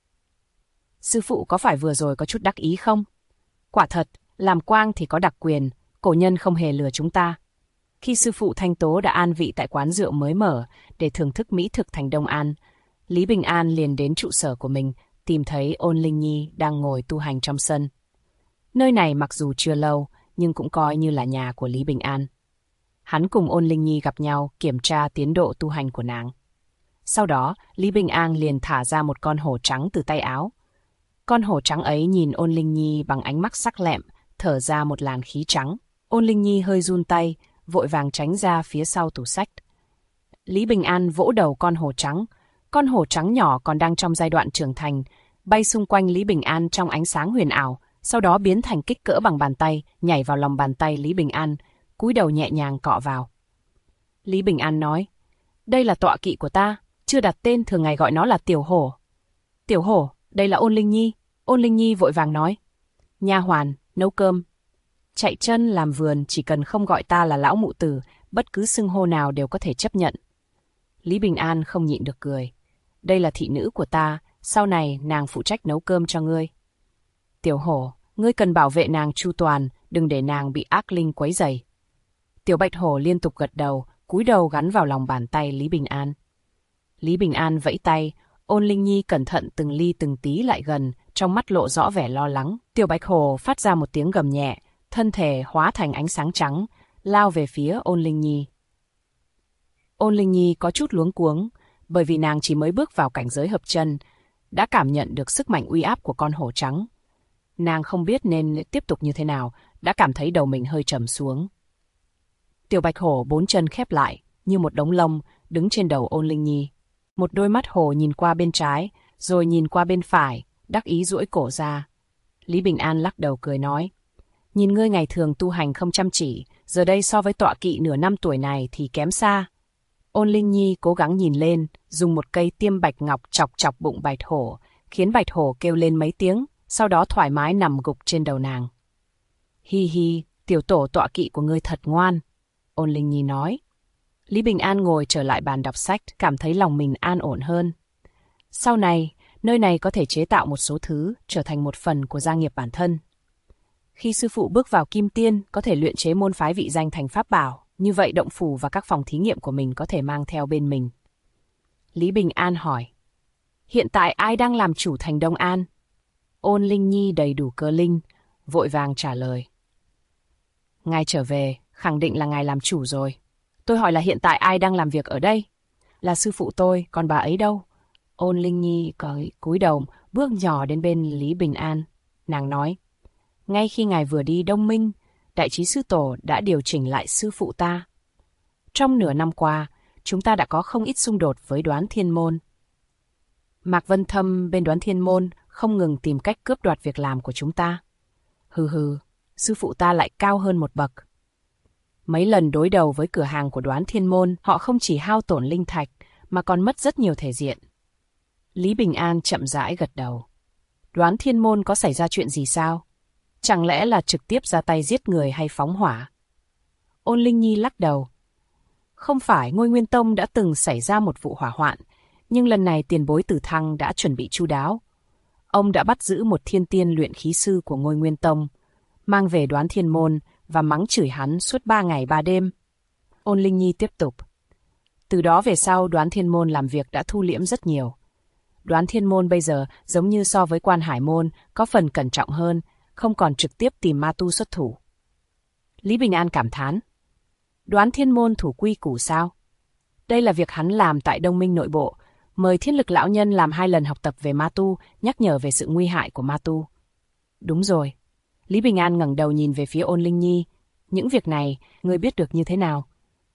Sư phụ có phải vừa rồi có chút đắc ý không? Quả thật, làm quang thì có đặc quyền, cổ nhân không hề lừa chúng ta. Khi sư phụ Thanh Tố đã an vị tại quán rượu mới mở để thưởng thức mỹ thực thành Đông An, Lý Bình An liền đến trụ sở của mình, tìm thấy Ôn Linh Nhi đang ngồi tu hành trong sân. Nơi này mặc dù chưa lâu, nhưng cũng coi như là nhà của Lý Bình An. Hắn cùng Ôn Linh Nhi gặp nhau kiểm tra tiến độ tu hành của nàng. Sau đó, Lý Bình An liền thả ra một con hổ trắng từ tay áo. Con hổ trắng ấy nhìn Ôn Linh Nhi bằng ánh mắt sắc lẹm, thở ra một làn khí trắng. Ôn Linh Nhi hơi run tay, vội vàng tránh ra phía sau tủ sách. Lý Bình An vỗ đầu con hổ trắng. Con hổ trắng nhỏ còn đang trong giai đoạn trưởng thành, bay xung quanh Lý Bình An trong ánh sáng huyền ảo, sau đó biến thành kích cỡ bằng bàn tay, nhảy vào lòng bàn tay Lý Bình An, cúi đầu nhẹ nhàng cọ vào. Lý Bình An nói, đây là tọa kỵ của ta, chưa đặt tên, thường ngày gọi nó là Tiểu Hổ. Tiểu Hổ, đây là Ôn Linh Nhi. Ôn Linh Nhi vội vàng nói, nha hoàn, nấu cơm. Chạy chân làm vườn, chỉ cần không gọi ta là lão mụ tử, bất cứ xưng hô nào đều có thể chấp nhận. Lý Bình An không nhịn được cười. Đây là thị nữ của ta, sau này nàng phụ trách nấu cơm cho ngươi. Tiểu Hổ, ngươi cần bảo vệ nàng chu toàn, đừng để nàng bị ác linh quấy rầy. Tiểu Bạch Hổ liên tục gật đầu, cúi đầu gắn vào lòng bàn tay Lý Bình An. Lý Bình An vẫy tay, Ôn Linh Nhi cẩn thận từng ly từng tí lại gần, trong mắt lộ rõ vẻ lo lắng. Tiểu Bạch Hổ phát ra một tiếng gầm nhẹ, thân thể hóa thành ánh sáng trắng, lao về phía Ôn Linh Nhi. Ôn Linh Nhi có chút luống cuống, bởi vì nàng chỉ mới bước vào cảnh giới hợp chân, đã cảm nhận được sức mạnh uy áp của con hổ trắng. Nàng không biết nên tiếp tục như thế nào, đã cảm thấy đầu mình hơi trầm xuống. Tiểu Bạch Hổ bốn chân khép lại, như một đống lông, đứng trên đầu Ôn Linh Nhi. Một đôi mắt hổ nhìn qua bên trái, rồi nhìn qua bên phải, đắc ý duỗi cổ ra. Lý Bình An lắc đầu cười nói, nhìn ngươi ngày thường tu hành không chăm chỉ, giờ đây so với tọa kỵ nửa năm tuổi này thì kém xa. Ôn Linh Nhi cố gắng nhìn lên, dùng một cây tiêm bạch ngọc chọc chọc bụng Bạch Hổ, khiến Bạch Hổ kêu lên mấy tiếng, sau đó thoải mái nằm gục trên đầu nàng. Hi hi, tiểu tổ tọa kỵ của ngươi thật ngoan, Ôn Linh Nhi nói. Lý Bình An ngồi trở lại bàn đọc sách, cảm thấy lòng mình an ổn hơn. Sau này, nơi này có thể chế tạo một số thứ, trở thành một phần của gia nghiệp bản thân. Khi sư phụ bước vào Kim Tiên, có thể luyện chế môn phái vị danh thành pháp bảo, như vậy động phủ và các phòng thí nghiệm của mình có thể mang theo bên mình. Lý Bình An hỏi, hiện tại ai đang làm chủ thành Đông An? Ôn Linh Nhi đầy đủ cơ linh, vội vàng trả lời. Ngài trở về, khẳng định là ngài làm chủ rồi. Tôi hỏi là hiện tại ai đang làm việc ở đây? Là sư phụ tôi, còn bà ấy đâu? Ôn Linh Nhi cúi đầu, bước nhỏ đến bên Lý Bình An. Nàng nói, ngay khi ngài vừa đi Đông Minh, Đại Trí Sư Tổ đã điều chỉnh lại sư phụ ta. Trong nửa năm qua, chúng ta đã có không ít xung đột với Đoán Thiên Môn. Mạc Vân Thâm bên Đoán Thiên Môn không ngừng tìm cách cướp đoạt việc làm của chúng ta. Hừ hừ, sư phụ ta lại cao hơn một bậc. Mấy lần đối đầu với cửa hàng của Đoán Thiên Môn, họ không chỉ hao tổn linh thạch, mà còn mất rất nhiều thể diện. Lý Bình An chậm rãi gật đầu. Đoán Thiên Môn có xảy ra chuyện gì sao? Chẳng lẽ là trực tiếp ra tay giết người hay phóng hỏa? Ôn Linh Nhi lắc đầu. Không phải, Ngôi Nguyên Tông đã từng xảy ra một vụ hỏa hoạn, nhưng lần này tiền bối Tử Thăng đã chuẩn bị chu đáo. Ông đã bắt giữ một thiên tiên luyện khí sư của Ngôi Nguyên Tông, mang về Đoán Thiên Môn và mắng chửi hắn suốt 3 ngày 3 đêm. Ôn Linh Nhi tiếp tục. Từ đó về sau, Đoán Thiên Môn làm việc đã thu liễm rất nhiều. Đoán Thiên Môn bây giờ giống như so với Quan Hải Môn, có phần cẩn trọng hơn, không còn trực tiếp tìm ma tu xuất thủ. Lý Bình An cảm thán. Đoán Thiên Môn thủ quy củ sao? Đây là việc hắn làm tại Đông Minh nội bộ, mời Thiên Lực lão nhân làm 2 lần học tập về ma tu, nhắc nhở về sự nguy hại của ma tu. Đúng rồi. Lý Bình An ngẩng đầu nhìn về phía Ôn Linh Nhi. Những việc này, ngươi biết được như thế nào?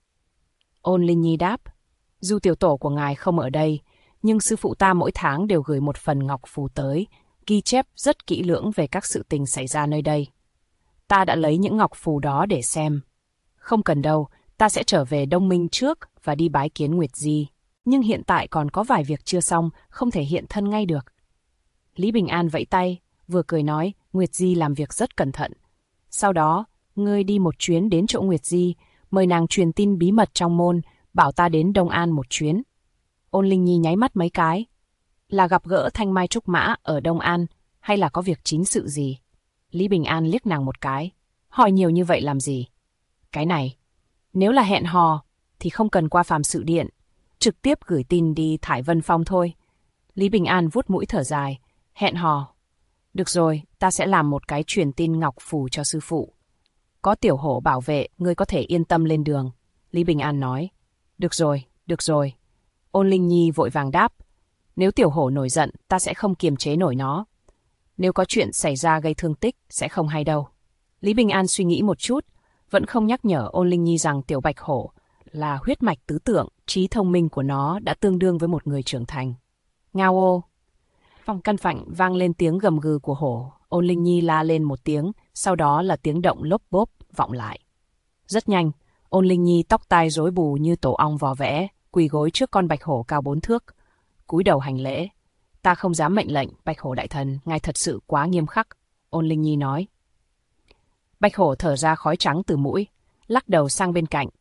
Ôn Linh Nhi đáp. Dù tiểu tổ của ngài không ở đây, nhưng sư phụ ta mỗi tháng đều gửi một phần ngọc phù tới, ghi chép rất kỹ lưỡng về các sự tình xảy ra nơi đây. Ta đã lấy những ngọc phù đó để xem. Không cần đâu, ta sẽ trở về Đông Minh trước và đi bái kiến Nguyệt Di. Nhưng hiện tại còn có vài việc chưa xong, không thể hiện thân ngay được. Lý Bình An vẫy tay, vừa cười nói, Nguyệt Di làm việc rất cẩn thận. Sau đó, ngươi đi một chuyến đến chỗ Nguyệt Di, mời nàng truyền tin bí mật trong môn, bảo ta đến Đông An một chuyến. Ôn Linh Nhi nháy mắt mấy cái. Là gặp gỡ Thanh Mai Trúc Mã ở Đông An, hay là có việc chính sự gì? Lý Bình An liếc nàng một cái. Hỏi nhiều như vậy làm gì? Cái này, nếu là hẹn hò, thì không cần qua Phàm Sự Điện, trực tiếp gửi tin đi Thải Vân Phong thôi. Lý Bình An vuốt mũi thở dài. Hẹn hò. Được rồi, ta sẽ làm một cái truyền tin ngọc phù cho sư phụ. Có tiểu hổ bảo vệ, ngươi có thể yên tâm lên đường. Lý Bình An nói. Được rồi, được rồi. Ôn Linh Nhi vội vàng đáp. Nếu tiểu hổ nổi giận, ta sẽ không kiềm chế nổi nó. Nếu có chuyện xảy ra gây thương tích, sẽ không hay đâu. Lý Bình An suy nghĩ một chút, vẫn không nhắc nhở Ôn Linh Nhi rằng tiểu bạch hổ là huyết mạch tứ tượng, trí thông minh của nó đã tương đương với một người trưởng thành. Ngao ô! Trong căn phòng vang lên tiếng gầm gừ của hổ. Ôn Linh Nhi la lên một tiếng, sau đó là tiếng động lốp bốp vọng lại. Rất nhanh, Ôn Linh Nhi tóc tai rối bù như tổ ong vò vẽ, quỳ gối trước con bạch hổ cao 4 thước, cúi đầu hành lễ. Ta không dám mệnh lệnh, bạch hổ đại thần, ngài thật sự quá nghiêm khắc, Ôn Linh Nhi nói. Bạch hổ thở ra khói trắng từ mũi, lắc đầu sang bên cạnh.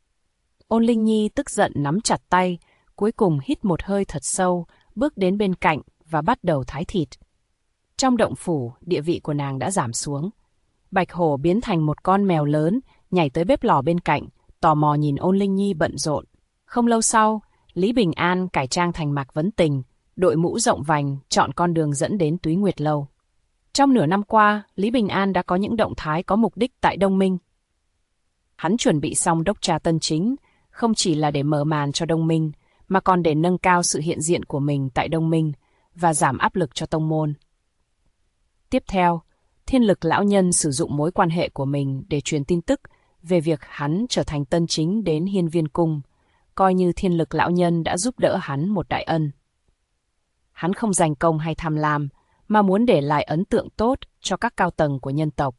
Ôn Linh Nhi tức giận nắm chặt tay, cuối cùng hít một hơi thật sâu, bước đến bên cạnh và bắt đầu thái thịt. Trong động phủ, địa vị của nàng đã giảm xuống. Bạch hổ biến thành một con mèo lớn, nhảy tới bếp lò bên cạnh, tò mò nhìn Ôn Linh Nhi bận rộn. Không lâu sau, Lý Bình An cải trang thành Mạc Vấn Tình, đội mũ rộng vành, chọn con đường dẫn đến Túy Nguyệt Lâu. Trong nửa năm qua, Lý Bình An đã có những động thái có mục đích tại Đông Minh. Hắn chuẩn bị xong đốc tra Tân Chính, không chỉ là để mở màn cho Đông Minh, mà còn để nâng cao sự hiện diện của mình tại Đông Minh và giảm áp lực cho tông môn. Tiếp theo, Thiên Lực lão nhân sử dụng mối quan hệ của mình để truyền tin tức về việc hắn trở thành Tân Chính đến Hiên Viên Cung, coi như Thiên Lực lão nhân đã giúp đỡ hắn một đại ân. Hắn không giành công hay tham lam, mà muốn để lại ấn tượng tốt cho các cao tầng của nhân tộc.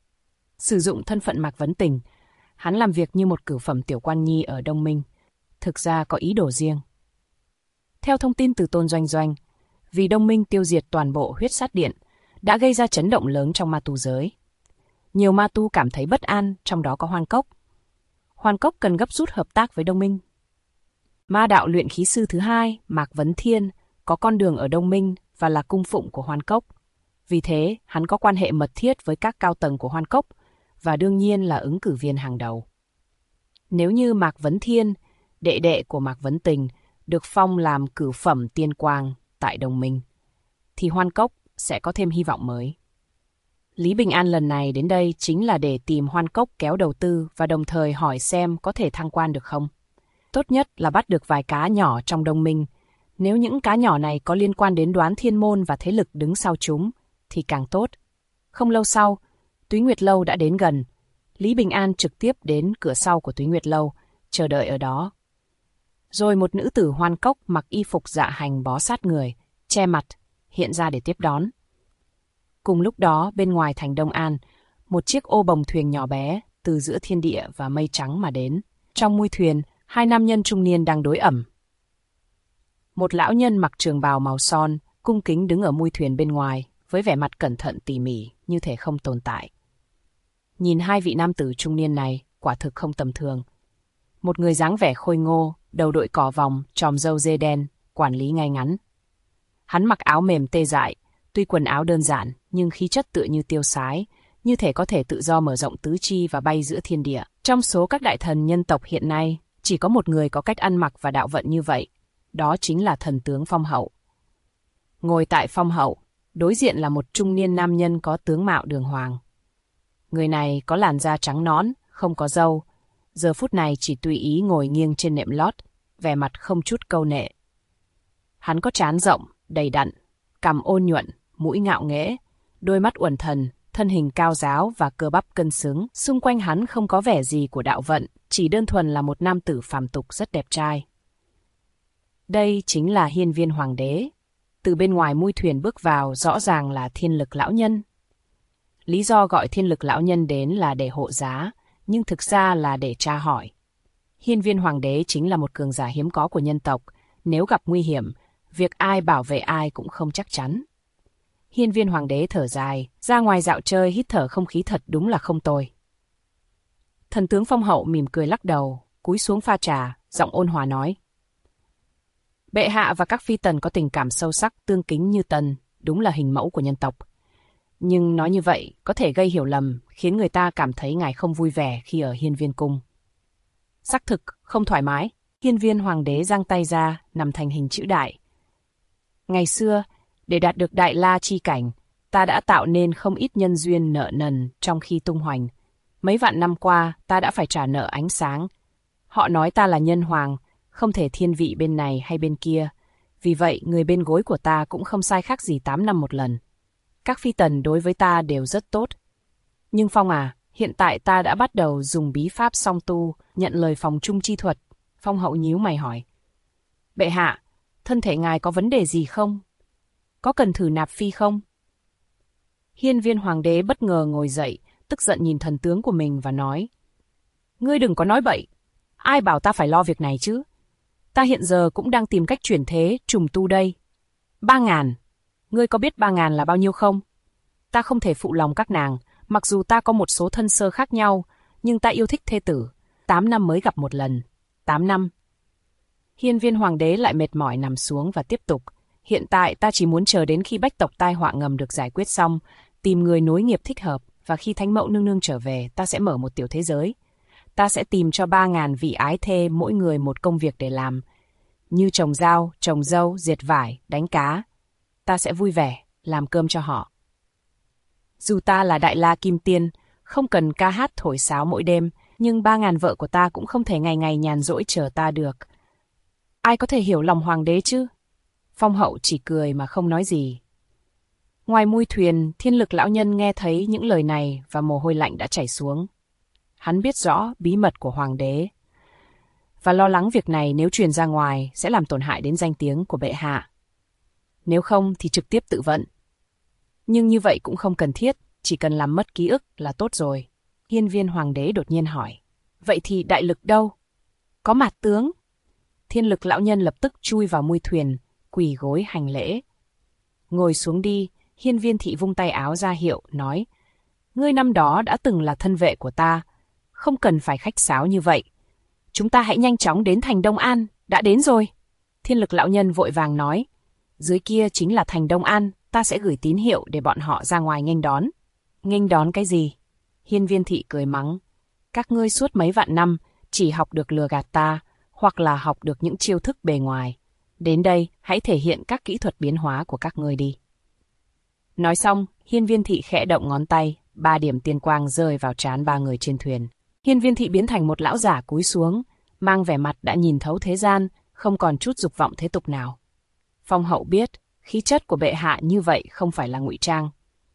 Sử dụng thân phận Mạc Vấn Tình, hắn làm việc như một cửu phẩm tiểu quan nhi ở Đông Minh, thực ra có ý đồ riêng. Theo thông tin từ Tôn Doanh Doanh, vì Đông Minh tiêu diệt toàn bộ huyết sát điện, đã gây ra chấn động lớn trong ma tu giới. Nhiều ma tu cảm thấy bất an, trong đó có Hoan Cốc. Hoan Cốc cần gấp rút hợp tác với Đông Minh. Ma đạo luyện khí sư thứ hai, Mạc Vấn Thiên, có con đường ở Đông Minh và là cung phụng của Hoan Cốc. Vì thế, hắn có quan hệ mật thiết với các cao tầng của Hoan Cốc và đương nhiên là ứng cử viên hàng đầu. Nếu như Mạc Vấn Thiên, đệ đệ của Mạc Vấn Tình, được phong làm cửu phẩm tiên quang tại Đông Minh, thì Hoan Cốc sẽ có thêm hy vọng mới. Lý Bình An lần này đến đây chính là để tìm Hoan Cốc kéo đầu tư và đồng thời hỏi xem có thể thăng quan được không. Tốt nhất là bắt được vài cá nhỏ trong Đông Minh. Nếu những cá nhỏ này có liên quan đến Đoán Thiên Môn và thế lực đứng sau chúng, thì càng tốt. Không lâu sau, Túy Nguyệt Lâu đã đến gần. Lý Bình An trực tiếp đến cửa sau của Túy Nguyệt Lâu, chờ đợi ở đó. Rồi một nữ tử Hoan Cốc mặc y phục dạ hành bó sát người, che mặt, hiện ra để tiếp đón. Cùng lúc đó, bên ngoài thành Đông An, một chiếc ô bồng thuyền nhỏ bé từ giữa thiên địa và mây trắng mà đến. Trong mui thuyền, hai nam nhân trung niên đang đối ẩm. Một lão nhân mặc trường bào màu son, cung kính đứng ở mui thuyền bên ngoài, với vẻ mặt cẩn thận tỉ mỉ, như thể không tồn tại. Nhìn hai vị nam tử trung niên này, quả thực không tầm thường. Một người dáng vẻ khôi ngô, đầu đội cỏ vòng, chòm râu dê đen, quản lý ngay ngắn. Hắn mặc áo mềm tê dại, tuy quần áo đơn giản, nhưng khí chất tựa như tiêu sái, như thể có thể tự do mở rộng tứ chi và bay giữa thiên địa. Trong số các đại thần nhân tộc hiện nay, chỉ có một người có cách ăn mặc và đạo vận như vậy, đó chính là thần tướng Phong Hậu. Ngồi tại Phong Hậu, đối diện là một trung niên nam nhân có tướng mạo đường hoàng. Người này có làn da trắng nõn, không có râu, giờ phút này chỉ tùy ý ngồi nghiêng trên nệm lót, vẻ mặt không chút câu nệ. Hắn có trán rộng, đầy đặn, cằm ôn nhuận, mũi ngạo nghễ, đôi mắt uẩn thần, thân hình cao ráo và cơ bắp cân xứng. Xung quanh hắn không có vẻ gì của đạo vận, chỉ đơn thuần là một nam tử phàm tục rất đẹp trai. Đây chính là Hiên Viên Hoàng đế. Từ bên ngoài mui thuyền bước vào rõ ràng là Thiên Lực lão nhân. Lý do gọi Thiên Lực lão nhân đến là để hộ giá, nhưng thực ra là để tra hỏi. Hiên Viên Hoàng đế chính là một cường giả hiếm có của nhân tộc, nếu gặp nguy hiểm, việc ai bảo vệ ai cũng không chắc chắn. Hiên Viên Hoàng đế thở dài, ra ngoài dạo chơi hít thở không khí thật đúng là không tồi. Thần tướng Phong Hậu mỉm cười lắc đầu, cúi xuống pha trà, giọng ôn hòa nói. Bệ hạ và các phi tần có tình cảm sâu sắc tương kính như tần, đúng là hình mẫu của nhân tộc. Nhưng nói như vậy có thể gây hiểu lầm, khiến người ta cảm thấy ngài không vui vẻ khi ở Hiên Viên Cung. Xác thực, không thoải mái. Hiên Viên Hoàng đế giang tay ra, nằm thành hình chữ đại. Ngày xưa, để đạt được đại la chi cảnh, ta đã tạo nên không ít nhân duyên nợ nần trong khi tung hoành. Mấy vạn năm qua, ta đã phải trả nợ ánh sáng. Họ nói ta là nhân hoàng, không thể thiên vị bên này hay bên kia. Vì vậy, người bên gối của ta cũng không sai khác gì 8 năm một lần. Các phi tần đối với ta đều rất tốt. Nhưng Phong à, hiện tại ta đã bắt đầu dùng bí pháp song tu, nhận lời phòng trung chi thuật. Phong hậu nhíu mày hỏi. Bệ hạ, thân thể ngài có vấn đề gì không? Có cần thử nạp phi không? Hiên Viên hoàng đế bất ngờ ngồi dậy, tức giận nhìn thần tướng của mình và nói. Ngươi đừng có nói bậy. Ai bảo ta phải lo việc này chứ? Ta hiện giờ cũng đang tìm cách chuyển thế, trùng tu đây. 3.000. Ngươi có biết 3.000 là bao nhiêu không? Ta không thể phụ lòng các nàng, mặc dù ta có một số thân sơ khác nhau, nhưng ta yêu thích thê tử. 8 năm mới gặp một lần. 8 năm. Hiên Viên hoàng đế lại mệt mỏi nằm xuống và tiếp tục. Hiện tại ta chỉ muốn chờ đến khi bách tộc tai họa ngầm được giải quyết xong, tìm người nối nghiệp thích hợp, và khi Thánh Mẫu nương nương trở về, ta sẽ mở một tiểu thế giới. Ta sẽ tìm cho 3.000 vị ái thê mỗi người một công việc để làm, như trồng rau, trồng dâu, dệt vải, đánh cá. Ta sẽ vui vẻ, làm cơm cho họ. Dù ta là Đại La Kim Tiên, không cần ca hát thổi sáo mỗi đêm, nhưng 3.000 vợ của ta cũng không thể ngày ngày nhàn rỗi chờ ta được. Ai có thể hiểu lòng hoàng đế chứ? Phong hậu chỉ cười mà không nói gì. Ngoài mui thuyền, Thiên Lực lão nhân nghe thấy những lời này và mồ hôi lạnh đã chảy xuống. Hắn biết rõ bí mật của hoàng đế và lo lắng việc này nếu truyền ra ngoài sẽ làm tổn hại đến danh tiếng của bệ hạ. Nếu không thì trực tiếp tự vận. Nhưng như vậy cũng không cần thiết, chỉ cần làm mất ký ức là tốt rồi. Hiên Viên hoàng đế đột nhiên hỏi. Vậy thì Đại Lực đâu? Có mặt tướng. Thiên Lực lão nhân lập tức chui vào mui thuyền, quỳ gối hành lễ. Ngồi xuống đi, Hiên Viên thị vung tay áo ra hiệu, nói. Ngươi năm đó đã từng là thân vệ của ta, không cần phải khách sáo như vậy. Chúng ta hãy nhanh chóng đến thành Đông An, đã đến rồi. Thiên Lực lão nhân vội vàng nói. Dưới kia chính là thành Đông An, ta sẽ gửi tín hiệu để bọn họ ra ngoài nghênh đón. Nghênh đón cái gì? Hiên Viên thị cười mắng. Các ngươi suốt mấy vạn năm chỉ học được lừa gạt ta, hoặc là học được những chiêu thức bề ngoài. Đến đây, hãy thể hiện các kỹ thuật biến hóa của các ngươi đi. Nói xong, Hiên Viên thị khẽ động ngón tay, 3 điểm tiên quang rơi vào trán 3 người trên thuyền. Hiên Viên thị biến thành một lão giả cúi xuống, mang vẻ mặt đã nhìn thấu thế gian, không còn chút dục vọng thế tục nào. Phong hậu biết, khí chất của bệ hạ như vậy không phải là ngụy trang.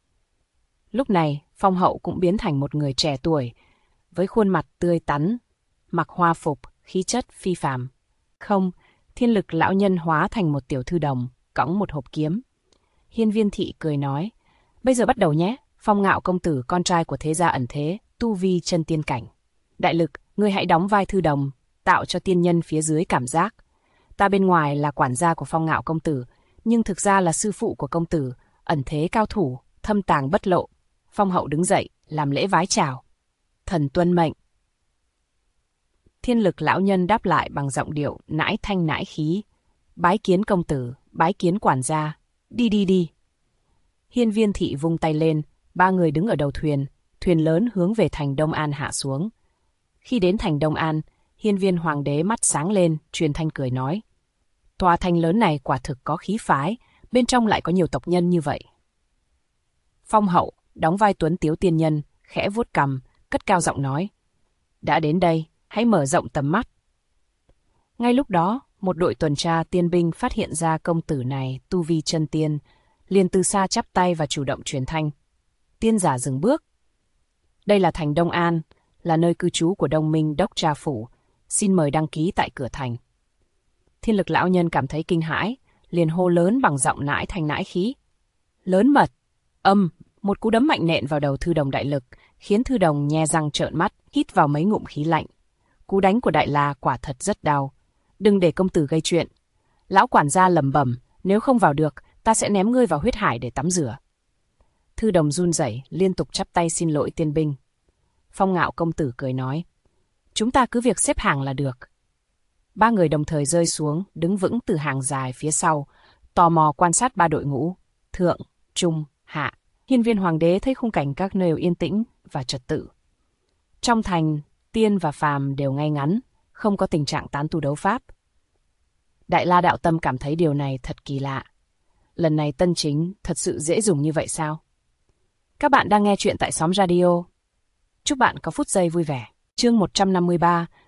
Lúc này, Phong hậu cũng biến thành một người trẻ tuổi, với khuôn mặt tươi tắn, mặc hoa phục, khí chất phi phàm. Không, Thiên Lực lão nhân hóa thành một tiểu thư đồng, cõng một hộp kiếm. Hiên Viên thị cười nói, bây giờ bắt đầu nhé, Phong Ngạo công tử con trai của thế gia ẩn thế, tu vi chân tiên cảnh. Đại Lực, ngươi hãy đóng vai thư đồng, tạo cho tiên nhân phía dưới cảm giác. Ta bên ngoài là quản gia của Phong Ngạo công tử, nhưng thực ra là sư phụ của công tử, ẩn thế cao thủ, thâm tàng bất lộ. Phong hậu đứng dậy, làm lễ vái chào. Thần tuân mệnh. Thiên Lực lão nhân đáp lại bằng giọng điệu nãi thanh nãi khí. Bái kiến công tử, bái kiến quản gia. Đi đi đi. Hiên Viên thị vung tay lên, 3 người đứng ở đầu thuyền, thuyền lớn hướng về thành Đông An hạ xuống. Khi đến thành Đông An, Hiên Viên hoàng đế mắt sáng lên, truyền thanh cười nói. Tòa thành lớn này quả thực có khí phái, bên trong lại có nhiều tộc nhân như vậy. Phong hậu, đóng vai tuấn tiếu tiên nhân, khẽ vuốt cằm, cất cao giọng nói. Đã đến đây, hãy mở rộng tầm mắt. Ngay lúc đó, một đội tuần tra tiên binh phát hiện ra công tử này tu vi chân tiên, liền từ xa chắp tay và chủ động truyền thanh. Tiên giả dừng bước. Đây là thành Đông An, là nơi cư trú của Đông Minh Đốc Tra Phủ. Xin mời đăng ký tại cửa thành. Thiên Lực lão nhân cảm thấy kinh hãi, liền hô lớn bằng giọng nãi thanh nãi khí. Lớn mật! Một cú đấm mạnh nện vào đầu thư đồng Đại Lực, khiến thư đồng nhe răng trợn mắt, hít vào mấy ngụm khí lạnh. Cú đánh của Đại La quả thật rất đau. Đừng để công tử gây chuyện. Lão quản gia lẩm bẩm, nếu không vào được, ta sẽ ném ngươi vào huyết hải để tắm rửa. Thư đồng run rẩy, liên tục chắp tay xin lỗi tiên binh. Phong Ngạo công tử cười nói, chúng ta cứ việc xếp hàng là được. 3 người đồng thời rơi xuống, đứng vững từ hàng dài phía sau, tò mò quan sát 3 đội ngũ, thượng, trung, hạ. Hiên Viên hoàng đế thấy khung cảnh các nơi yên tĩnh và trật tự. Trong thành, tiên và phàm đều ngay ngắn, không có tình trạng tán tu đấu pháp. Đại La đạo tâm cảm thấy điều này thật kỳ lạ. Lần này tân chính thật sự dễ dùng như vậy sao? Các bạn đang nghe chuyện tại Xóm Radio. Chúc bạn có phút giây vui vẻ. Chương 153,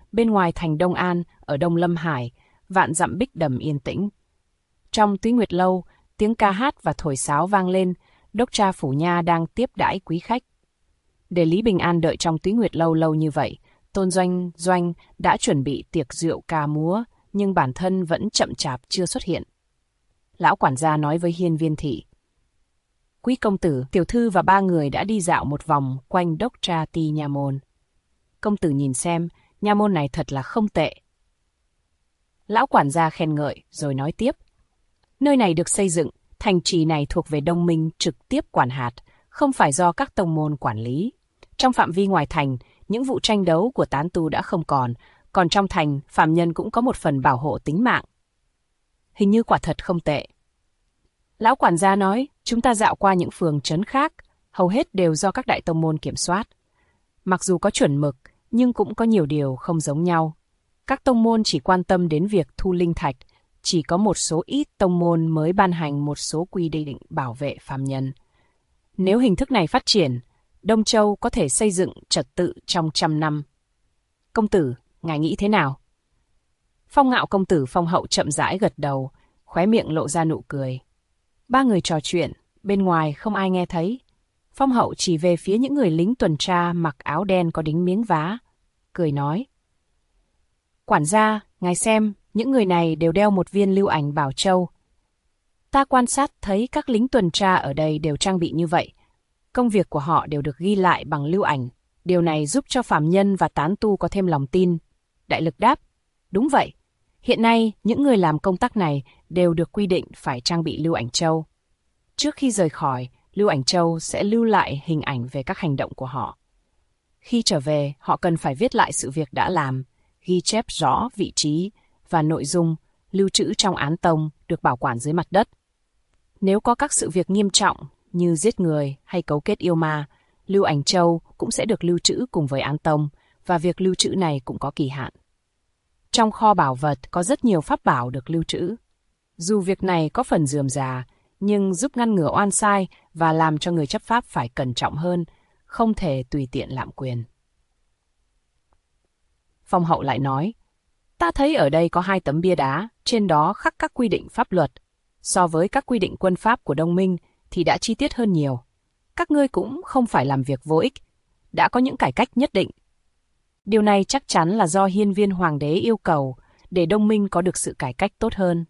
bên ngoài thành Đông An, ở Đông Lâm Hải, vạn dặm bích đầm yên tĩnh. Trong Túy Nguyệt Lâu, tiếng ca hát và thổi sáo vang lên, đốc tra Phủ Nha đang tiếp đãi quý khách. Để Lý Bình An đợi trong Túy Nguyệt Lâu lâu như vậy, Tôn Doanh đã chuẩn bị tiệc rượu ca múa, nhưng bản thân vẫn chậm chạp chưa xuất hiện. Lão quản gia nói với Hiên Viên Thị: Quý công tử, tiểu thư và 3 người đã đi dạo một vòng quanh đốc tra ti nha môn. Công tử nhìn xem, nha môn này thật là không tệ. Lão quản gia khen ngợi rồi nói tiếp: Nơi này được xây dựng, thành trì này thuộc về Đông Minh trực tiếp quản hạt, không phải do các tông môn quản lý. Trong phạm vi ngoài thành, những vụ tranh đấu của tán tu đã không còn trong thành, phàm nhân cũng có một phần bảo hộ tính mạng. Hình như quả thật không tệ. Lão quản gia nói: Chúng ta dạo qua những phường trấn khác, hầu hết đều do các đại tông môn kiểm soát. Mặc dù có chuẩn mực, nhưng cũng có nhiều điều không giống nhau. Các tông môn chỉ quan tâm đến việc thu linh thạch, chỉ có một số ít tông môn mới ban hành một số quy định bảo vệ phàm nhân. Nếu hình thức này phát triển, Đông Châu có thể xây dựng trật tự trong 100 năm. Công tử, ngài nghĩ thế nào? Phong Ngạo công tử Phong Hậu chậm rãi gật đầu, khóe miệng lộ ra nụ cười. 3 người trò chuyện, bên ngoài không ai nghe thấy. Phong Hậu chỉ về phía những người lính tuần tra mặc áo đen có đính miếng vá, cười nói: Quản gia, ngài xem, những người này đều đeo một viên lưu ảnh bảo châu. Ta quan sát thấy các lính tuần tra ở đây đều trang bị như vậy. Công việc của họ đều được ghi lại bằng lưu ảnh. Điều này giúp cho phàm nhân và tán tu có thêm lòng tin. Đại Lực đáp: Đúng vậy. Hiện nay, những người làm công tác này đều được quy định phải trang bị lưu ảnh châu. Trước khi rời khỏi, lưu ảnh châu sẽ lưu lại hình ảnh về các hành động của họ. Khi trở về, họ cần phải viết lại sự việc đã làm, ghi chép rõ vị trí và nội dung, lưu trữ trong án tông được bảo quản dưới mặt đất. Nếu có các sự việc nghiêm trọng như giết người hay cấu kết yêu ma, lưu ảnh châu cũng sẽ được lưu trữ cùng với án tông, và việc lưu trữ này cũng có kỳ hạn. Trong kho bảo vật có rất nhiều pháp bảo được lưu trữ. Dù việc này có phần rườm rà, nhưng giúp ngăn ngừa oan sai và làm cho người chấp pháp phải cẩn trọng hơn, không thể tùy tiện lạm quyền. Phong Hậu lại nói: Ta thấy ở đây có 2 tấm bia đá, trên đó khắc các quy định pháp luật. So với các quy định quân pháp của Đông Minh thì đã chi tiết hơn nhiều. Các ngươi cũng không phải làm việc vô ích, đã có những cải cách nhất định. Điều này chắc chắn là do Hiên Viên Hoàng đế yêu cầu để Đông Minh có được sự cải cách tốt hơn.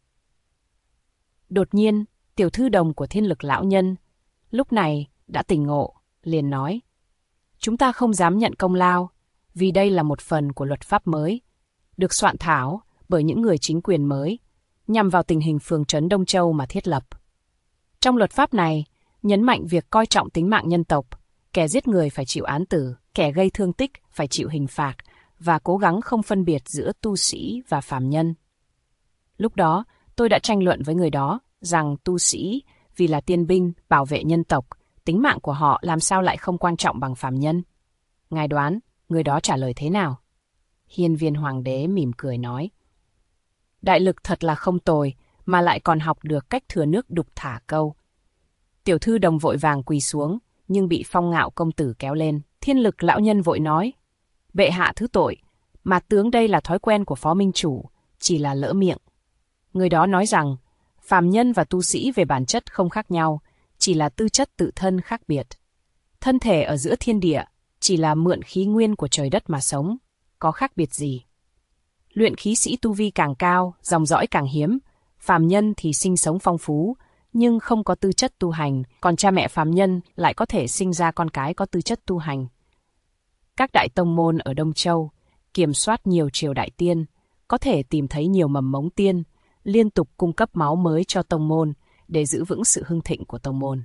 Đột nhiên, tiểu thư đồng của Thiên Lực lão nhân lúc này đã tỉnh ngộ, liền nói: Chúng ta không dám nhận công lao, vì đây là một phần của luật pháp mới, được soạn thảo bởi những người chính quyền mới, nhằm vào tình hình phường trấn Đông Châu mà thiết lập. Trong luật pháp này, nhấn mạnh việc coi trọng tính mạng nhân tộc, kẻ giết người phải chịu án tử, kẻ gây thương tích phải chịu hình phạt, và cố gắng không phân biệt giữa tu sĩ và phàm nhân. Lúc đó, tôi đã tranh luận với người đó rằng tu sĩ vì là tiên binh bảo vệ nhân tộc, tính mạng của họ làm sao lại không quan trọng bằng phàm nhân. Ngài đoán, người đó trả lời thế nào? Hiên Viên Hoàng đế mỉm cười nói: Đại Lực thật là không tồi, mà lại còn học được cách thừa nước đục thả câu. Tiểu thư đồng vội vàng quỳ xuống, nhưng bị Phong Ngạo công tử kéo lên. Thiên Lực lão nhân vội nói: Bệ hạ thứ tội, mà tướng đây là thói quen của phó minh chủ, chỉ là lỡ miệng. Người đó nói rằng, phàm nhân và tu sĩ về bản chất không khác nhau, chỉ là tư chất tự thân khác biệt. Thân thể ở giữa thiên địa chỉ là mượn khí nguyên của trời đất mà sống, có khác biệt gì. Luyện khí sĩ tu vi càng cao, dòng dõi càng hiếm, phàm nhân thì sinh sống phong phú, nhưng không có tư chất tu hành, còn cha mẹ phàm nhân lại có thể sinh ra con cái có tư chất tu hành. Các đại tông môn ở Đông Châu kiểm soát nhiều triều đại tiên, có thể tìm thấy nhiều mầm mống tiên, liên tục cung cấp máu mới cho tông môn để giữ vững sự hưng thịnh của tông môn.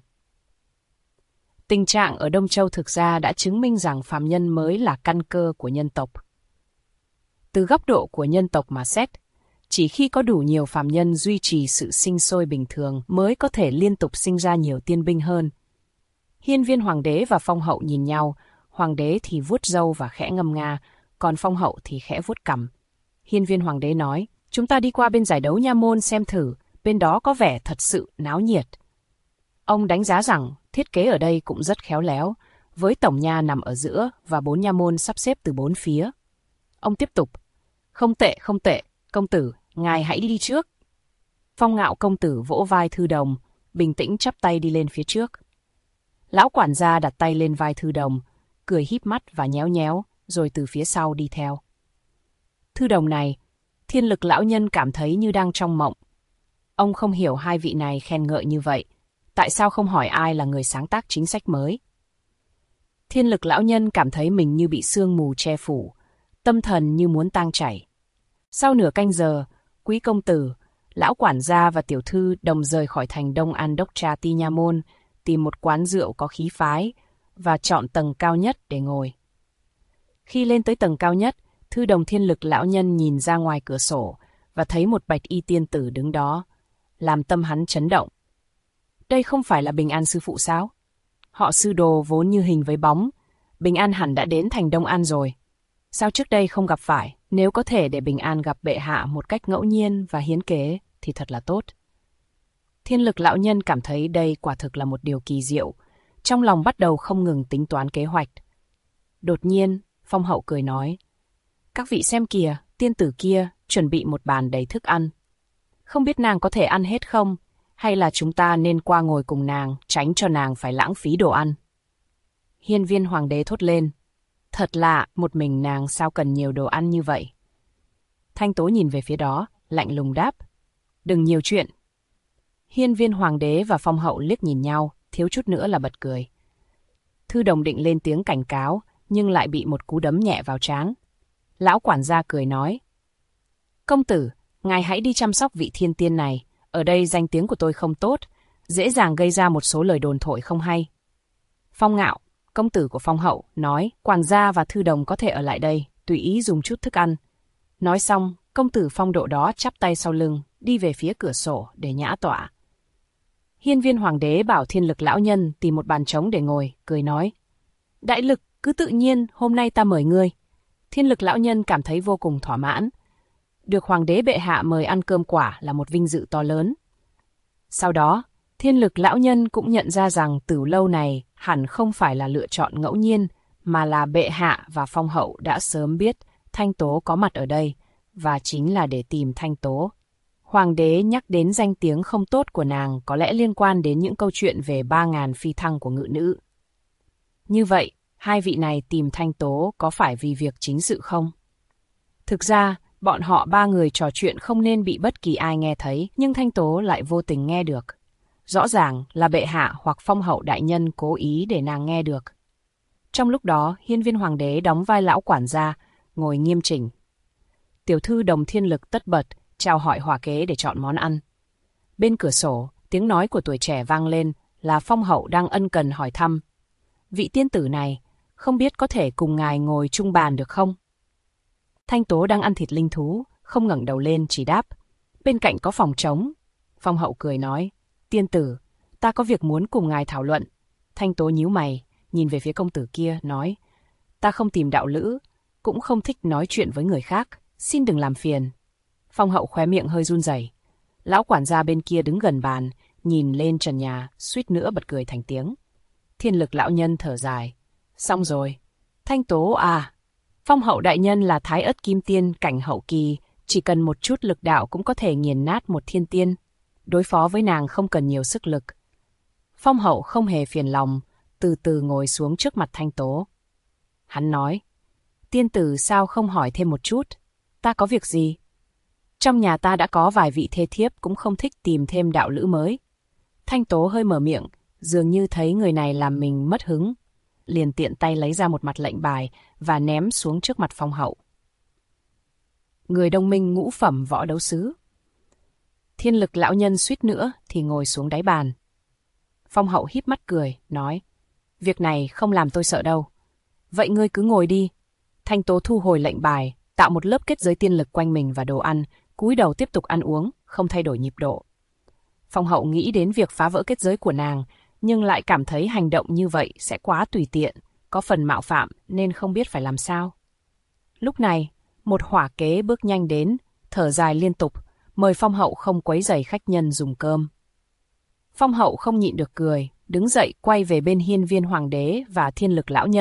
Tình trạng ở Đông Châu thực ra đã chứng minh rằng phàm nhân mới là căn cơ của nhân tộc. Từ góc độ của nhân tộc mà xét, chỉ khi có đủ nhiều phàm nhân duy trì sự sinh sôi bình thường mới có thể liên tục sinh ra nhiều tiên binh hơn. Hiên Viên Hoàng đế và Phong Hậu nhìn nhau, Hoàng đế thì vuốt râu và khẽ ngâm nga, còn Phong Hậu thì khẽ vuốt cằm. Hiên Viên Hoàng đế nói: Chúng ta đi qua bên giải đấu nha môn xem thử, bên đó có vẻ thật sự náo nhiệt. Ông đánh giá rằng thiết kế ở đây cũng rất khéo léo, với tổng nha nằm ở giữa và 4 nha môn sắp xếp từ 4 phía. Ông tiếp tục. Không tệ, công tử, ngài hãy đi trước. Phong Ngạo công tử vỗ vai Thư Đồng, bình tĩnh chắp tay đi lên phía trước. Lão quản gia đặt tay lên vai Thư Đồng, cười híp mắt và nhéo nhéo, rồi từ phía sau đi theo. Thư Đồng này, Thiên Lực lão nhân cảm thấy như đang trong mộng. Ông không hiểu hai vị này khen ngợi như vậy. Tại sao không hỏi ai là người sáng tác chính sách mới? Thiên Lực lão nhân cảm thấy mình như bị sương mù che phủ, tâm thần như muốn tang chảy. Sau nửa canh giờ, quý công tử, lão quản gia và tiểu thư đồng rời khỏi thành Đông An Đốc Trà Ti Nha Môn, tìm một quán rượu có khí phái và chọn tầng cao nhất để ngồi. Khi lên tới tầng cao nhất, Thư Đồng Thiên Lực lão nhân nhìn ra ngoài cửa sổ và thấy một bạch y tiên tử đứng đó, làm tâm hắn chấn động. Đây không phải là Bình An sư phụ sao? Họ Sư Đồ vốn như hình với bóng, Bình An hẳn đã đến thành Đông An rồi. Sao trước đây không gặp phải? Nếu có thể để Bình An gặp bệ hạ một cách ngẫu nhiên và hiến kế thì thật là tốt. Thiên Lực lão nhân cảm thấy đây quả thực là một điều kỳ diệu, trong lòng bắt đầu không ngừng tính toán kế hoạch. Đột nhiên, Phong Hậu cười nói, các vị xem kìa, tiên tử kia chuẩn bị một bàn đầy thức ăn. Không biết nàng có thể ăn hết không, hay là chúng ta nên qua ngồi cùng nàng, tránh cho nàng phải lãng phí đồ ăn. Hiên Viên Hoàng đế thốt lên, thật lạ, một mình nàng sao cần nhiều đồ ăn như vậy. Thanh Tố nhìn về phía đó, lạnh lùng đáp, đừng nhiều chuyện. Hiên Viên Hoàng đế và Phong Hậu liếc nhìn nhau, thiếu chút nữa là bật cười. Thư Đồng định lên tiếng cảnh cáo, nhưng lại bị một cú đấm nhẹ vào trán. Lão quản gia cười nói, công tử, ngài hãy đi chăm sóc vị thiên tiên này, ở đây danh tiếng của tôi không tốt, dễ dàng gây ra một số lời đồn thổi không hay. Phong Ngạo, công tử của Phong Hậu, nói, quản gia và Thư Đồng có thể ở lại đây, tùy ý dùng chút thức ăn. Nói xong, công tử Phong Độ đó chắp tay sau lưng, đi về phía cửa sổ để nhã tọa. Hiên Viên Hoàng đế bảo Thiên Lực lão nhân tìm một bàn trống để ngồi, cười nói, đại lực, cứ tự nhiên, hôm nay ta mời ngươi. Thiên Lực lão nhân cảm thấy vô cùng thỏa mãn. Được Hoàng đế bệ hạ mời ăn cơm quả là một vinh dự to lớn. Sau đó, Thiên Lực lão nhân cũng nhận ra rằng Tửu lâu này hẳn không phải là lựa chọn ngẫu nhiên, mà là bệ hạ và Phong Hậu đã sớm biết Thanh Tố có mặt ở đây, và chính là để tìm Thanh Tố. Hoàng đế nhắc đến danh tiếng không tốt của nàng có lẽ liên quan đến những câu chuyện về 3.000 phi thăng của ngự nữ. Như vậy, hai vị này tìm Thanh Tố có phải vì việc chính sự không? Thực ra, bọn họ ba người trò chuyện không nên bị bất kỳ ai nghe thấy, nhưng Thanh Tố lại vô tình nghe được. Rõ ràng là bệ hạ hoặc Phong Hậu đại nhân cố ý để nàng nghe được. Trong lúc đó, Hiên Viên Hoàng đế đóng vai lão quản gia, ngồi nghiêm chỉnh. Tiểu thư Đồng Thiên Lực tất bật, chào hỏi hòa kế để chọn món ăn. Bên cửa sổ, tiếng nói của tuổi trẻ vang lên là Phong Hậu đang ân cần hỏi thăm. Vị tiên tử này, không biết có thể cùng ngài ngồi chung bàn được không? Thanh Tố đang ăn thịt linh thú, không ngẩng đầu lên chỉ đáp. Bên cạnh có phòng trống. Phong Hậu cười nói, tiên tử, ta có việc muốn cùng ngài thảo luận. Thanh Tố nhíu mày, nhìn về phía công tử kia, nói, ta không tìm đạo lữ, cũng không thích nói chuyện với người khác, xin đừng làm phiền. Phong Hậu khóe miệng hơi run rẩy. Lão quản gia bên kia đứng gần bàn, nhìn lên trần nhà, suýt nữa bật cười thành tiếng. Thiên Lực lão nhân thở dài. Xong rồi. Thanh Tố à, Phong Hậu đại nhân là Thái Ất Kim Tiên cảnh hậu kỳ, chỉ cần một chút lực đạo cũng có thể nghiền nát một thiên tiên. Đối phó với nàng không cần nhiều sức lực. Phong Hậu không hề phiền lòng, từ từ ngồi xuống trước mặt Thanh Tố. Hắn nói, tiên tử sao không hỏi thêm một chút? Ta có việc gì? Trong nhà ta đã có vài vị thê thiếp cũng không thích tìm thêm đạo lữ mới. Thanh Tố hơi mở miệng, dường như thấy người này làm mình mất hứng. Liền tiện tay lấy ra một mặt lệnh bài và ném xuống trước mặt Phong Hậu. Người Đông Minh ngũ phẩm võ đấu sứ. Thiên Lực lão nhân suýt nữa thì ngồi xuống đáy bàn. Phong Hậu híp mắt cười, nói, việc này không làm tôi sợ đâu. Vậy ngươi cứ ngồi đi. Thanh Tố thu hồi lệnh bài, tạo một lớp kết giới tiên lực quanh mình và đồ ăn, cúi đầu tiếp tục ăn uống, không thay đổi nhịp độ. Phong Hậu nghĩ đến việc phá vỡ kết giới của nàng, nhưng lại cảm thấy hành động như vậy sẽ quá tùy tiện, có phần mạo phạm nên không biết phải làm sao. Lúc này, một hỏa kế bước nhanh đến, thở dài liên tục, mời Phong Hậu không quấy rầy khách nhân dùng cơm. Phong Hậu không nhịn được cười, đứng dậy quay về bên Hiên Viên Hoàng đế và Thiên Lực lão nhân,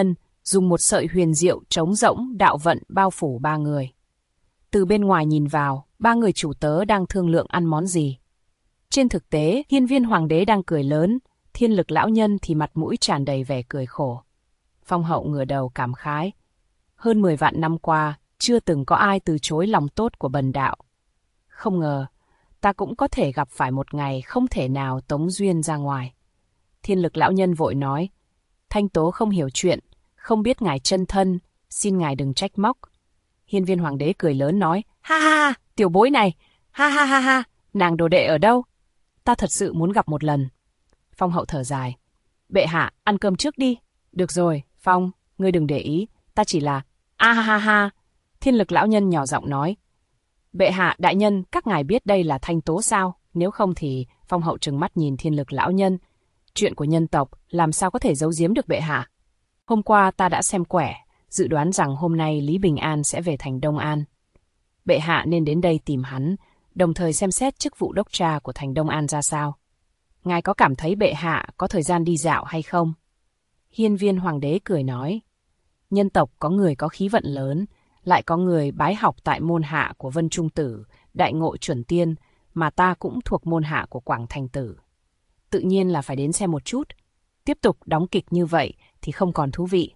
dùng một sợi huyền diệu trống rỗng đạo vận bao phủ ba người. Từ bên ngoài nhìn vào, ba người chủ tớ đang thương lượng ăn món gì. Trên thực tế, Hiên Viên Hoàng đế đang cười lớn, Thiên Lực lão nhân thì mặt mũi tràn đầy vẻ cười khổ. Phong hậu ngửa đầu cảm khái. Hơn 10 vạn năm qua, chưa từng có ai từ chối lòng tốt của bần đạo. Không ngờ, ta cũng có thể gặp phải một ngày không thể nào tống duyên ra ngoài. Thiên Lực lão nhân vội nói, Thanh Tố không hiểu chuyện, không biết ngài chân thân, xin ngài đừng trách móc. Hiên Viên Hoàng đế cười lớn nói, ha ha ha, tiểu bối này, ha ha ha ha, nàng đồ đệ ở đâu? Ta thật sự muốn gặp một lần. Phong hậu thở dài, bệ hạ, ăn cơm trước đi. Được rồi, Phong, ngươi đừng để ý, ta chỉ là, a ha ha ha. Thiên Lực lão nhân nhỏ giọng nói, bệ hạ, đại nhân, các ngài biết đây là Thanh Tố sao? Nếu không thì, Phong hậu trừng mắt nhìn Thiên Lực lão nhân. Chuyện của nhân tộc, làm sao có thể giấu giếm được bệ hạ? Hôm qua ta đã xem quẻ, dự đoán rằng hôm nay Lý Bình An sẽ về thành Đông An. Bệ hạ nên đến đây tìm hắn, đồng thời xem xét chức vụ đốc tra của thành Đông An ra sao. Ngài có cảm thấy bệ hạ có thời gian đi dạo hay không? Hiên Viên Hoàng đế cười nói, nhân tộc có người có khí vận lớn, lại có người bái học tại môn hạ của Vân Trung Tử, Đại Ngộ Chuẩn Tiên, mà ta cũng thuộc môn hạ của Quảng Thành Tử. Tự nhiên là phải đến xem một chút. Tiếp tục đóng kịch như vậy thì không còn thú vị.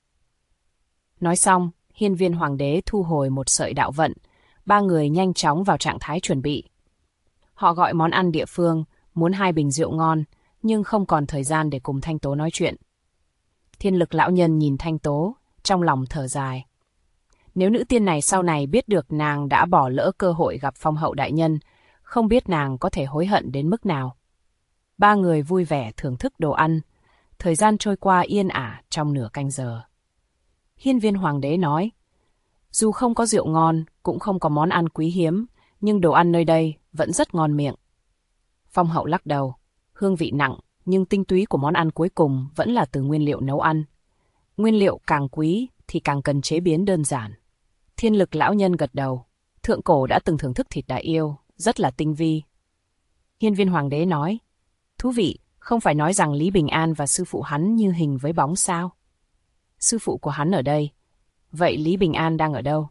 Nói xong, Hiên Viên Hoàng đế thu hồi một sợi đạo vận, ba người nhanh chóng vào trạng thái chuẩn bị. Họ gọi món ăn địa phương, muốn 2 bình rượu ngon, nhưng không còn thời gian để cùng Thanh Tố nói chuyện. Thiên Lực lão nhân nhìn Thanh Tố, trong lòng thở dài. Nếu nữ tiên này sau này biết được nàng đã bỏ lỡ cơ hội gặp Phong hậu đại nhân, không biết nàng có thể hối hận đến mức nào. Ba người vui vẻ thưởng thức đồ ăn, thời gian trôi qua yên ả trong nửa canh giờ. Hiên Viên Hoàng đế nói, dù không có rượu ngon, cũng không có món ăn quý hiếm, nhưng đồ ăn nơi đây vẫn rất ngon miệng. Phong hậu lắc đầu, hương vị nặng, nhưng tinh túy của món ăn cuối cùng vẫn là từ nguyên liệu nấu ăn. Nguyên liệu càng quý thì càng cần chế biến đơn giản. Thiên Lực lão nhân gật đầu, thượng cổ đã từng thưởng thức thịt đại yêu, rất là tinh vi. Hiên Viên Hoàng đế nói, thú vị, không phải nói rằng Lý Bình An và sư phụ hắn như hình với bóng sao? Sư phụ của hắn ở đây, vậy Lý Bình An đang ở đâu?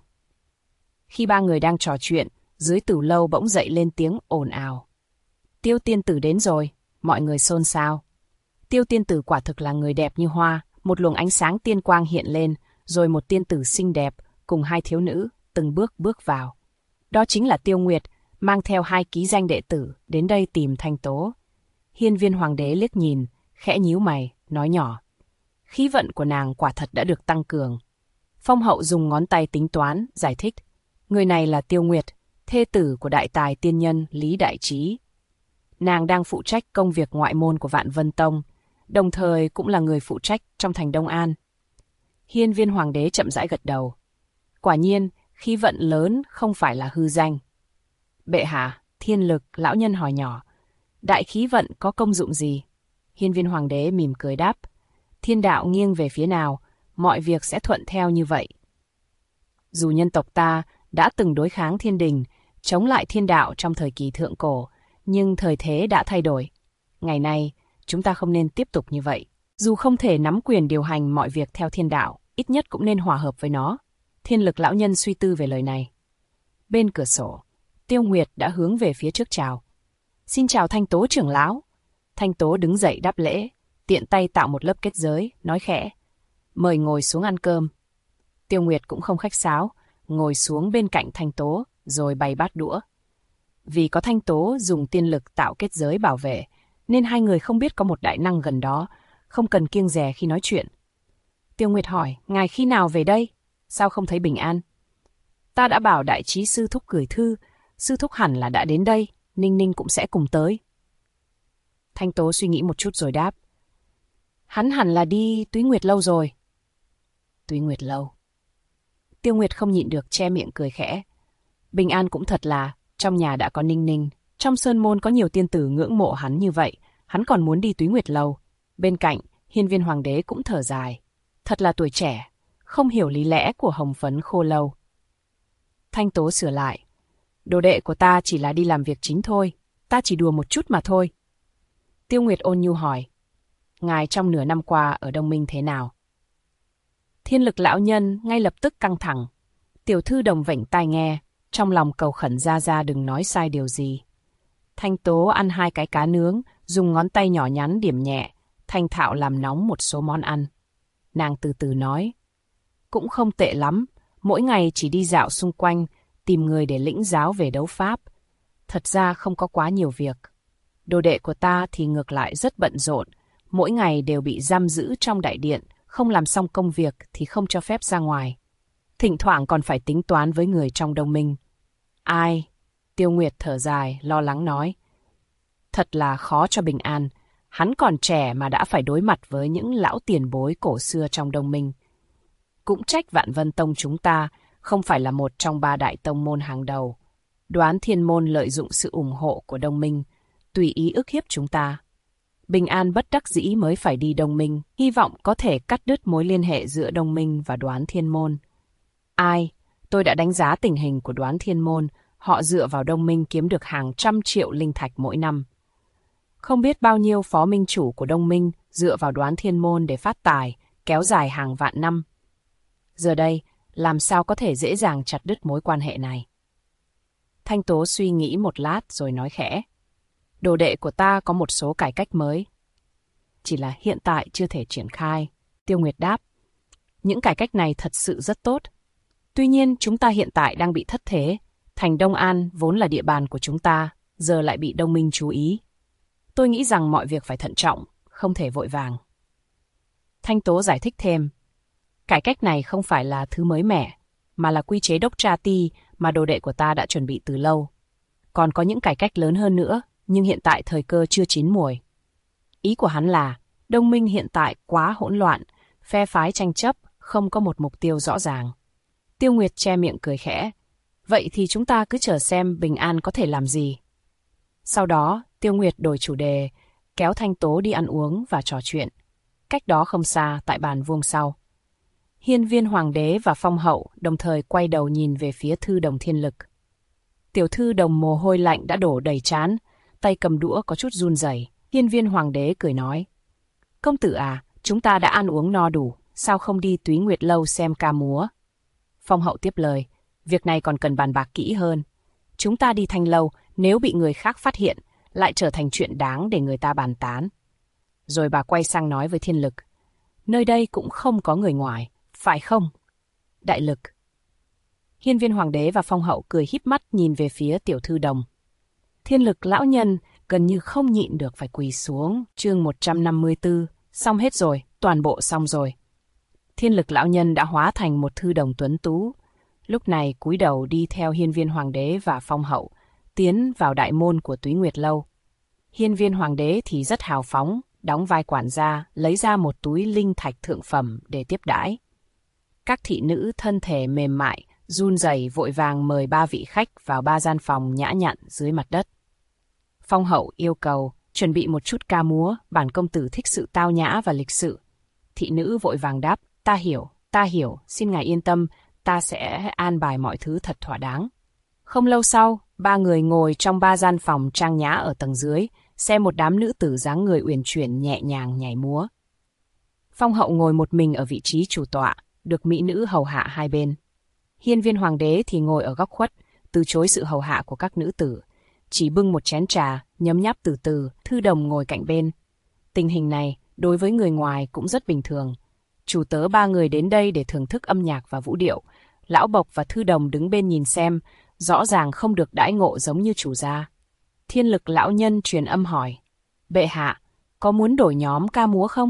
Khi ba người đang trò chuyện, dưới tử lâu bỗng dậy lên tiếng ồn ào. Tiêu tiên tử đến rồi, mọi người xôn xao. Tiêu tiên tử quả thực là người đẹp như hoa, một luồng ánh sáng tiên quang hiện lên, rồi một tiên tử xinh đẹp cùng 2 thiếu nữ từng bước vào. Đó chính là Tiêu Nguyệt, mang theo 2 ký danh đệ tử đến đây tìm Thanh Tố. Hiên Viên Hoàng đế liếc nhìn, khẽ nhíu mày, nói nhỏ. Khí vận của nàng quả thật đã được tăng cường. Phong hậu dùng ngón tay tính toán, giải thích. Người này là Tiêu Nguyệt, thê tử của đại tài tiên nhân Lý Đại Trí. Nàng đang phụ trách công việc ngoại môn của Vạn Vân Tông, đồng thời cũng là người phụ trách trong thành Đông An. Hiên Viên Hoàng đế chậm rãi gật đầu. Quả nhiên, khí vận lớn không phải là hư danh. Bệ hạ, Thiên Lực lão nhân hỏi nhỏ. Đại khí vận có công dụng gì? Hiên Viên Hoàng đế mỉm cười đáp. Thiên đạo nghiêng về phía nào, mọi việc sẽ thuận theo như vậy. Dù nhân tộc ta đã từng đối kháng thiên đình, chống lại thiên đạo trong thời kỳ thượng cổ, nhưng thời thế đã thay đổi. Ngày nay, chúng ta không nên tiếp tục như vậy. Dù không thể nắm quyền điều hành mọi việc theo thiên đạo, ít nhất cũng nên hòa hợp với nó. Thiên Lực lão nhân suy tư về lời này. Bên cửa sổ, Tiêu Nguyệt đã hướng về phía trước chào. Xin chào Thanh Tố trưởng lão. Thanh Tố đứng dậy đáp lễ, tiện tay tạo một lớp kết giới, nói khẽ. Mời ngồi xuống ăn cơm. Tiêu Nguyệt cũng không khách sáo, ngồi xuống bên cạnh Thanh Tố, rồi bày bát đũa. Vì có Thanh Tố dùng tiên lực tạo kết giới bảo vệ, nên 2 người không biết có một đại năng gần đó, không cần kiêng dè khi nói chuyện. Tiêu Nguyệt hỏi, ngài khi nào về đây? Sao không thấy bình an? Ta đã bảo Đại Trí sư thúc gửi thư, sư thúc hẳn là đã đến đây, Ninh Ninh cũng sẽ cùng tới. Thanh Tố suy nghĩ một chút rồi đáp. Hắn hẳn là đi Túy Nguyệt lâu rồi. Túy Nguyệt lâu. Tiêu Nguyệt không nhịn được che miệng cười khẽ. Bình an cũng thật là, trong nhà đã có Ninh Ninh, trong sơn môn có nhiều tiên tử ngưỡng mộ hắn như vậy, hắn còn muốn đi Túy Nguyệt lâu. Bên cạnh, Hiên Viên Hoàng đế cũng thở dài. Thật là tuổi trẻ, không hiểu lý lẽ của hồng phấn khô lâu. Thanh Tố sửa lại. Đồ đệ của ta chỉ là đi làm việc chính thôi, ta chỉ đùa một chút mà thôi. Tiêu Nguyệt ôn nhu hỏi. Ngài trong nửa năm qua ở Đông Minh thế nào? Thiên Lực lão nhân ngay lập tức căng thẳng. Tiểu thư Đồng vểnh tai nghe, trong lòng cầu khẩn Gia đừng nói sai điều gì. Thanh Tố ăn 2 cái cá nướng, dùng ngón tay nhỏ nhắn điểm nhẹ, thanh thạo làm nóng một số món ăn. Nàng từ từ nói, cũng không tệ lắm, mỗi ngày chỉ đi dạo xung quanh, tìm người để lĩnh giáo về đấu pháp. Thật ra không có quá nhiều việc. Đồ đệ của ta thì ngược lại rất bận rộn, mỗi ngày đều bị giam giữ trong đại điện, không làm xong công việc thì không cho phép ra ngoài. Thỉnh thoảng còn phải tính toán với người trong đồng minh. Ai? Tiêu Nguyệt thở dài, lo lắng nói. Thật là khó cho Bình An, hắn còn trẻ mà đã phải đối mặt với những lão tiền bối cổ xưa trong đồng minh. Cũng trách Vạn Vân Tông chúng ta không phải là một trong 3 đại tông môn hàng đầu. Đoán Thiên môn lợi dụng sự ủng hộ của đồng minh, tùy ý ức hiếp chúng ta. Bình An bất đắc dĩ mới phải đi đồng minh, hy vọng có thể cắt đứt mối liên hệ giữa đồng minh và Đoán Thiên môn. Ai? Tôi đã đánh giá tình hình của Đoán Thiên môn, họ dựa vào đồng minh kiếm được hàng trăm triệu linh thạch mỗi năm. Không biết bao nhiêu phó minh chủ của đồng minh dựa vào Đoán Thiên môn để phát tài, kéo dài hàng vạn năm. Giờ đây, làm sao có thể dễ dàng chặt đứt mối quan hệ này? Thanh Tố suy nghĩ một lát rồi nói khẽ. Đồ đệ của ta có một số cải cách mới. Chỉ là hiện tại chưa thể triển khai. Tiêu Nguyệt đáp. Những cải cách này thật sự rất tốt. Tuy nhiên chúng ta hiện tại đang bị thất thế. Thành Đông An vốn là địa bàn của chúng ta, giờ lại bị đồng minh chú ý. Tôi nghĩ rằng mọi việc phải thận trọng, không thể vội vàng. Thanh Tố giải thích thêm. Cải cách này không phải là thứ mới mẻ, mà là quy chế đốc tra ti mà đồ đệ của ta đã chuẩn bị từ lâu. Còn có những cải cách lớn hơn nữa, nhưng hiện tại thời cơ chưa chín muồi. Ý của hắn là, đồng minh hiện tại quá hỗn loạn, phe phái tranh chấp, không có một mục tiêu rõ ràng. Tiêu Nguyệt che miệng cười khẽ. Vậy thì chúng ta cứ chờ xem Bình An có thể làm gì. Sau đó, Tiêu Nguyệt đổi chủ đề, kéo Thanh Tố đi ăn uống và trò chuyện. Cách đó không xa, tại bàn vuông sau. Hiên Viên Hoàng đế và Phong Hậu đồng thời quay đầu nhìn về phía thư đồng Thiên Lực. Tiểu thư Đồng mồ hôi lạnh đã đổ đầy trán, tay cầm đũa có chút run rẩy. Hiên Viên Hoàng đế cười nói. Công tử à, chúng ta đã ăn uống no đủ, sao không đi Túy Nguyệt Lâu xem ca múa? Phong Hậu tiếp lời. Việc này còn cần bàn bạc kỹ hơn. Chúng ta đi Thanh Lâu, nếu bị người khác phát hiện, lại trở thành chuyện đáng để người ta bàn tán. Rồi bà quay sang nói với Thiên Lực. Nơi đây cũng không có người ngoài, phải không? Đại Lực. Hiên Viên Hoàng đế và Phong Hậu cười híp mắt nhìn về phía tiểu thư Đồng. Thiên Lực lão nhân gần như không nhịn được phải quỳ xuống. Chương 154, xong hết rồi, toàn bộ xong rồi. Thiên Lực lão nhân đã hóa thành một thư đồng tuấn tú. Lúc này cúi đầu đi theo Hiên Viên Hoàng đế và Phong Hậu, tiến vào đại môn của Túy Nguyệt Lâu. Hiên Viên Hoàng đế thì rất hào phóng, đóng vai quản gia, lấy ra một túi linh thạch thượng phẩm để tiếp đãi. Các thị nữ thân thể mềm mại, run rẩy vội vàng mời 3 vị khách vào 3 gian phòng nhã nhặn dưới mặt đất. Phong Hậu yêu cầu chuẩn bị một chút ca múa, bản công tử thích sự tao nhã và lịch sự. Thị nữ vội vàng đáp, ta hiểu, xin ngài yên tâm, ta sẽ an bài mọi thứ thật thỏa đáng. Không lâu sau, 3 người ngồi trong 3 gian phòng trang nhã ở tầng dưới, xem một đám nữ tử dáng người uyển chuyển nhẹ nhàng nhảy múa. Phong Hậu ngồi một mình ở vị trí chủ tọa, được mỹ nữ hầu hạ hai bên. Hiên Viên Hoàng đế thì ngồi ở góc khuất, từ chối sự hầu hạ của các nữ tử, chỉ bưng một chén trà, nhấm nháp từ từ. Thư đồng ngồi cạnh bên. Tình hình này, đối với người ngoài cũng rất bình thường. Chủ tớ 3 người đến đây để thưởng thức âm nhạc và vũ điệu. Lão Bộc và Thư đồng đứng bên nhìn xem, rõ ràng không được đãi ngộ giống như chủ gia. Thiên Lực lão nhân truyền âm hỏi. Bệ hạ, có muốn đổi nhóm ca múa không?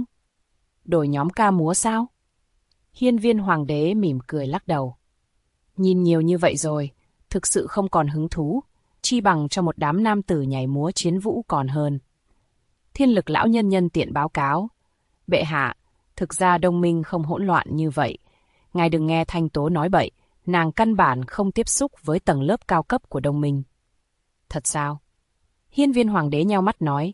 Đổi nhóm ca múa sao? Hiên Viên Hoàng đế mỉm cười lắc đầu. Nhìn nhiều như vậy rồi, thực sự không còn hứng thú, chi bằng cho một đám nam tử nhảy múa chiến vũ còn hơn. Thiên Lực lão nhân nhân tiện báo cáo. Bệ hạ, thực ra Đông Minh không hỗn loạn như vậy. Ngài đừng nghe Thanh Tố nói bậy, nàng căn bản không tiếp xúc với tầng lớp cao cấp của Đông Minh. Thật sao? Hiên Viên Hoàng đế nheo mắt nói.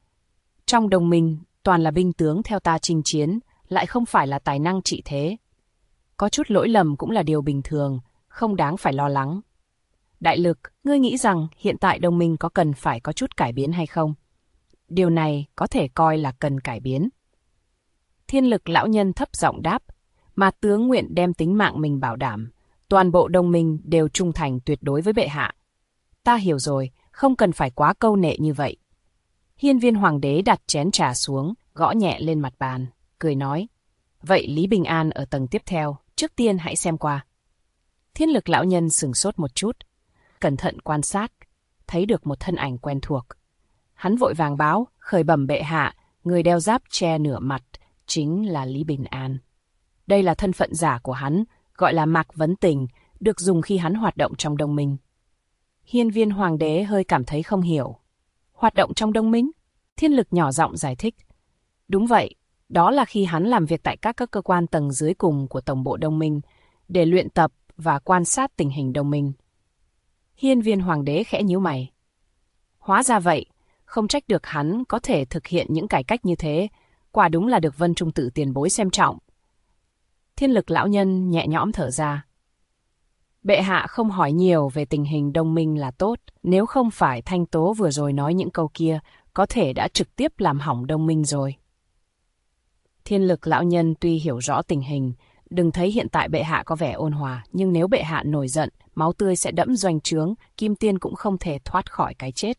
Trong Đông Minh, toàn là binh tướng theo ta chinh chiến, lại không phải là tài năng trị thế. Có chút lỗi lầm cũng là điều bình thường, không đáng phải lo lắng. Đại Lực, ngươi nghĩ rằng hiện tại Đông Minh có cần phải có chút cải biến hay không? Điều này có thể coi là cần cải biến. Thiên Lực lão nhân thấp giọng đáp. Mà tướng nguyện đem tính mạng mình bảo đảm, toàn bộ đồng minh đều trung thành tuyệt đối với bệ hạ. Ta hiểu rồi, không cần phải quá câu nệ như vậy. Hiên Viên Hoàng đế đặt chén trà xuống, gõ nhẹ lên mặt bàn, cười nói. Vậy Lý Bình An ở tầng tiếp theo, trước tiên hãy xem qua. Thiên Lực lão nhân sửng sốt một chút, cẩn thận quan sát, thấy được một thân ảnh quen thuộc. Hắn vội vàng báo, khởi bẩm bệ hạ, người đeo giáp che nửa mặt, chính là Lý Bình An. Đây là thân phận giả của hắn, gọi là Mạc Vấn Tình, được dùng khi hắn hoạt động trong đồng minh. Hiên Viên Hoàng đế hơi cảm thấy không hiểu. Hoạt động trong đồng minh? Thiên Lực nhỏ giọng giải thích. Đúng vậy, đó là khi hắn làm việc tại các cơ quan tầng dưới cùng của Tổng bộ Đồng minh, để luyện tập và quan sát tình hình đồng minh. Hiên Viên Hoàng đế khẽ nhíu mày. Hóa ra vậy, không trách được hắn có thể thực hiện những cải cách như thế, quả đúng là được Vân Trung Tử tiền bối xem trọng. Thiên Lực lão nhân nhẹ nhõm thở ra. Bệ hạ không hỏi nhiều về tình hình đồng minh là tốt, nếu không phải Thanh Tố vừa rồi nói những câu kia, có thể đã trực tiếp làm hỏng đồng minh rồi. Thiên Lực lão nhân tuy hiểu rõ tình hình, đừng thấy hiện tại bệ hạ có vẻ ôn hòa, nhưng nếu bệ hạ nổi giận, máu tươi sẽ đẫm doanh trướng, Kim Tiên cũng không thể thoát khỏi cái chết.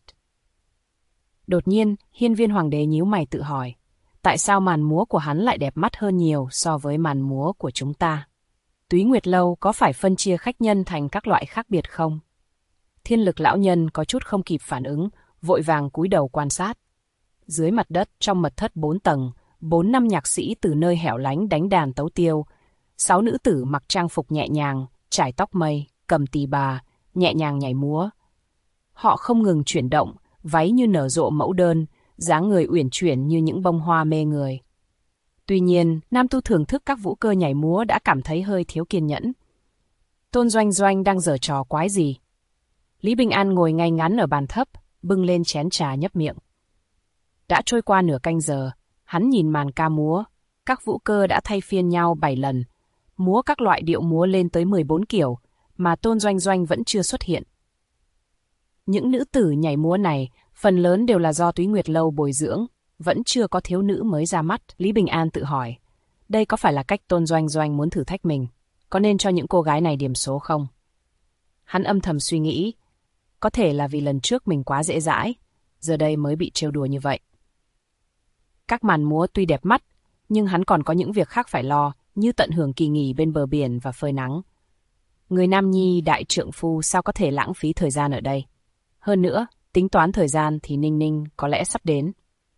Đột nhiên, Hiên Viên Hoàng đế nhíu mày tự hỏi, tại sao màn múa của hắn lại đẹp mắt hơn nhiều so với màn múa của chúng ta? Túy Nguyệt Lâu có phải phân chia khách nhân thành các loại khác biệt không? Thiên Lực lão nhân có chút không kịp phản ứng, vội vàng cúi đầu quan sát. Dưới mặt đất trong mật thất 4 tầng, 4-5 nhạc sĩ từ nơi hẻo lánh đánh đàn tấu tiêu, 6 nữ tử mặc trang phục nhẹ nhàng, trải tóc mây, cầm tỳ bà, nhẹ nhàng nhảy múa. Họ không ngừng chuyển động, váy như nở rộ mẫu đơn, dáng người uyển chuyển như những bông hoa mê người. Tuy nhiên, nam tu thưởng thức các vũ cơ nhảy múa đã cảm thấy hơi thiếu kiên nhẫn. Tôn Doanh Doanh đang giở trò quái gì? Lý Bình An ngồi ngay ngắn ở bàn thấp, bưng lên chén trà nhấp miệng. Đã trôi qua nửa canh giờ, hắn nhìn màn ca múa, các vũ cơ đã thay phiên nhau 7 lần, múa các loại điệu múa lên tới 14 kiểu, mà Tôn Doanh Doanh vẫn chưa xuất hiện. Những nữ tử nhảy múa này, phần lớn đều là do Túy Nguyệt Lâu bồi dưỡng, vẫn chưa có thiếu nữ mới ra mắt. Lý Bình An tự hỏi, đây có phải là cách Tôn Doanh Doanh muốn thử thách mình, có nên cho những cô gái này điểm số không? Hắn âm thầm suy nghĩ, có thể là vì lần trước mình quá dễ dãi, giờ đây mới bị trêu đùa như vậy. Các màn múa tuy đẹp mắt, nhưng hắn còn có những việc khác phải lo, như tận hưởng kỳ nghỉ bên bờ biển và phơi nắng. Người nam nhi đại trượng phu sao có thể lãng phí thời gian ở đây? Hơn nữa, tính toán thời gian thì Ninh Ninh có lẽ sắp đến.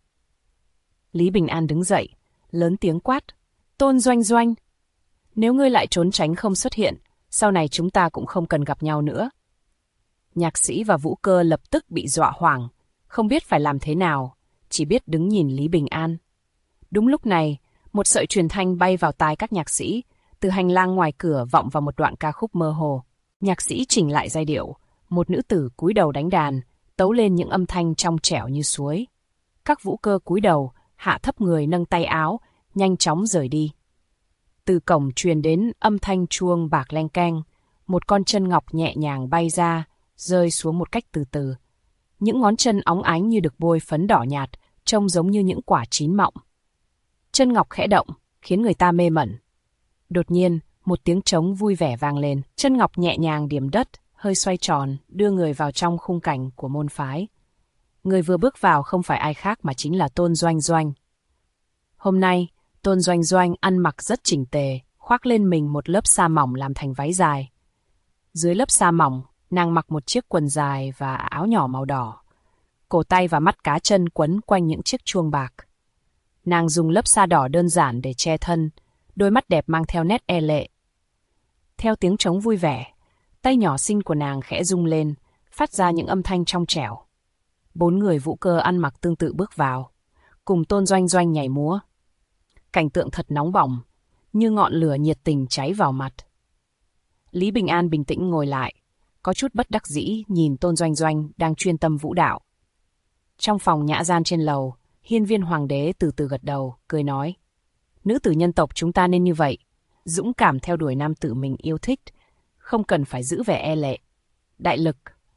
Lý Bình An đứng dậy, lớn tiếng quát. Tôn Doanh Doanh, nếu ngươi lại trốn tránh không xuất hiện, sau này chúng ta cũng không cần gặp nhau nữa. Nhạc sĩ và vũ cơ lập tức bị dọa hoảng, không biết phải làm thế nào, chỉ biết đứng nhìn Lý Bình An. Đúng lúc này, một sợi truyền thanh bay vào tai các nhạc sĩ, từ hành lang ngoài cửa vọng vào một đoạn ca khúc mơ hồ. Nhạc sĩ chỉnh lại giai điệu, một nữ tử cúi đầu đánh đàn, tấu lên những âm thanh trong trẻo như suối. Các vũ cơ cúi đầu, hạ thấp người nâng tay áo, nhanh chóng rời đi. Từ cổng truyền đến âm thanh chuông bạc leng keng, một con chân ngọc nhẹ nhàng bay ra, rơi xuống một cách từ từ. Những ngón chân óng ánh như được bôi phấn đỏ nhạt, trông giống như những quả chín mọng. Chân ngọc khẽ động, khiến người ta mê mẩn. Đột nhiên, một tiếng trống vui vẻ vang lên, chân ngọc nhẹ nhàng điểm đất, hơi xoay tròn, đưa người vào trong khung cảnh của môn phái. Người vừa bước vào không phải ai khác mà chính là Tôn Doanh Doanh. Hôm nay, Tôn Doanh Doanh ăn mặc rất chỉnh tề, khoác lên mình một lớp sa mỏng làm thành váy dài. Dưới lớp sa mỏng, nàng mặc một chiếc quần dài và áo nhỏ màu đỏ. Cổ tay và mắt cá chân quấn quanh những chiếc chuông bạc. Nàng dùng lớp sa đỏ đơn giản để che thân, đôi mắt đẹp mang theo nét e lệ. Theo tiếng trống vui vẻ, tay nhỏ xinh của nàng khẽ rung lên, phát ra những âm thanh trong trẻo. 4 người vũ cơ ăn mặc tương tự bước vào, cùng Tôn Doanh Doanh nhảy múa. Cảnh tượng thật nóng bỏng, như ngọn lửa nhiệt tình cháy vào mặt. Lý Bình An bình tĩnh ngồi lại, có chút bất đắc dĩ nhìn Tôn Doanh Doanh đang chuyên tâm vũ đạo. Trong phòng nhã gian trên lầu, Hiên Viên Hoàng đế từ từ gật đầu, cười nói. Nữ tử nhân tộc chúng ta nên như vậy, dũng cảm theo đuổi nam tử mình yêu thích, không cần phải giữ vẻ e lệ. Đại Lực.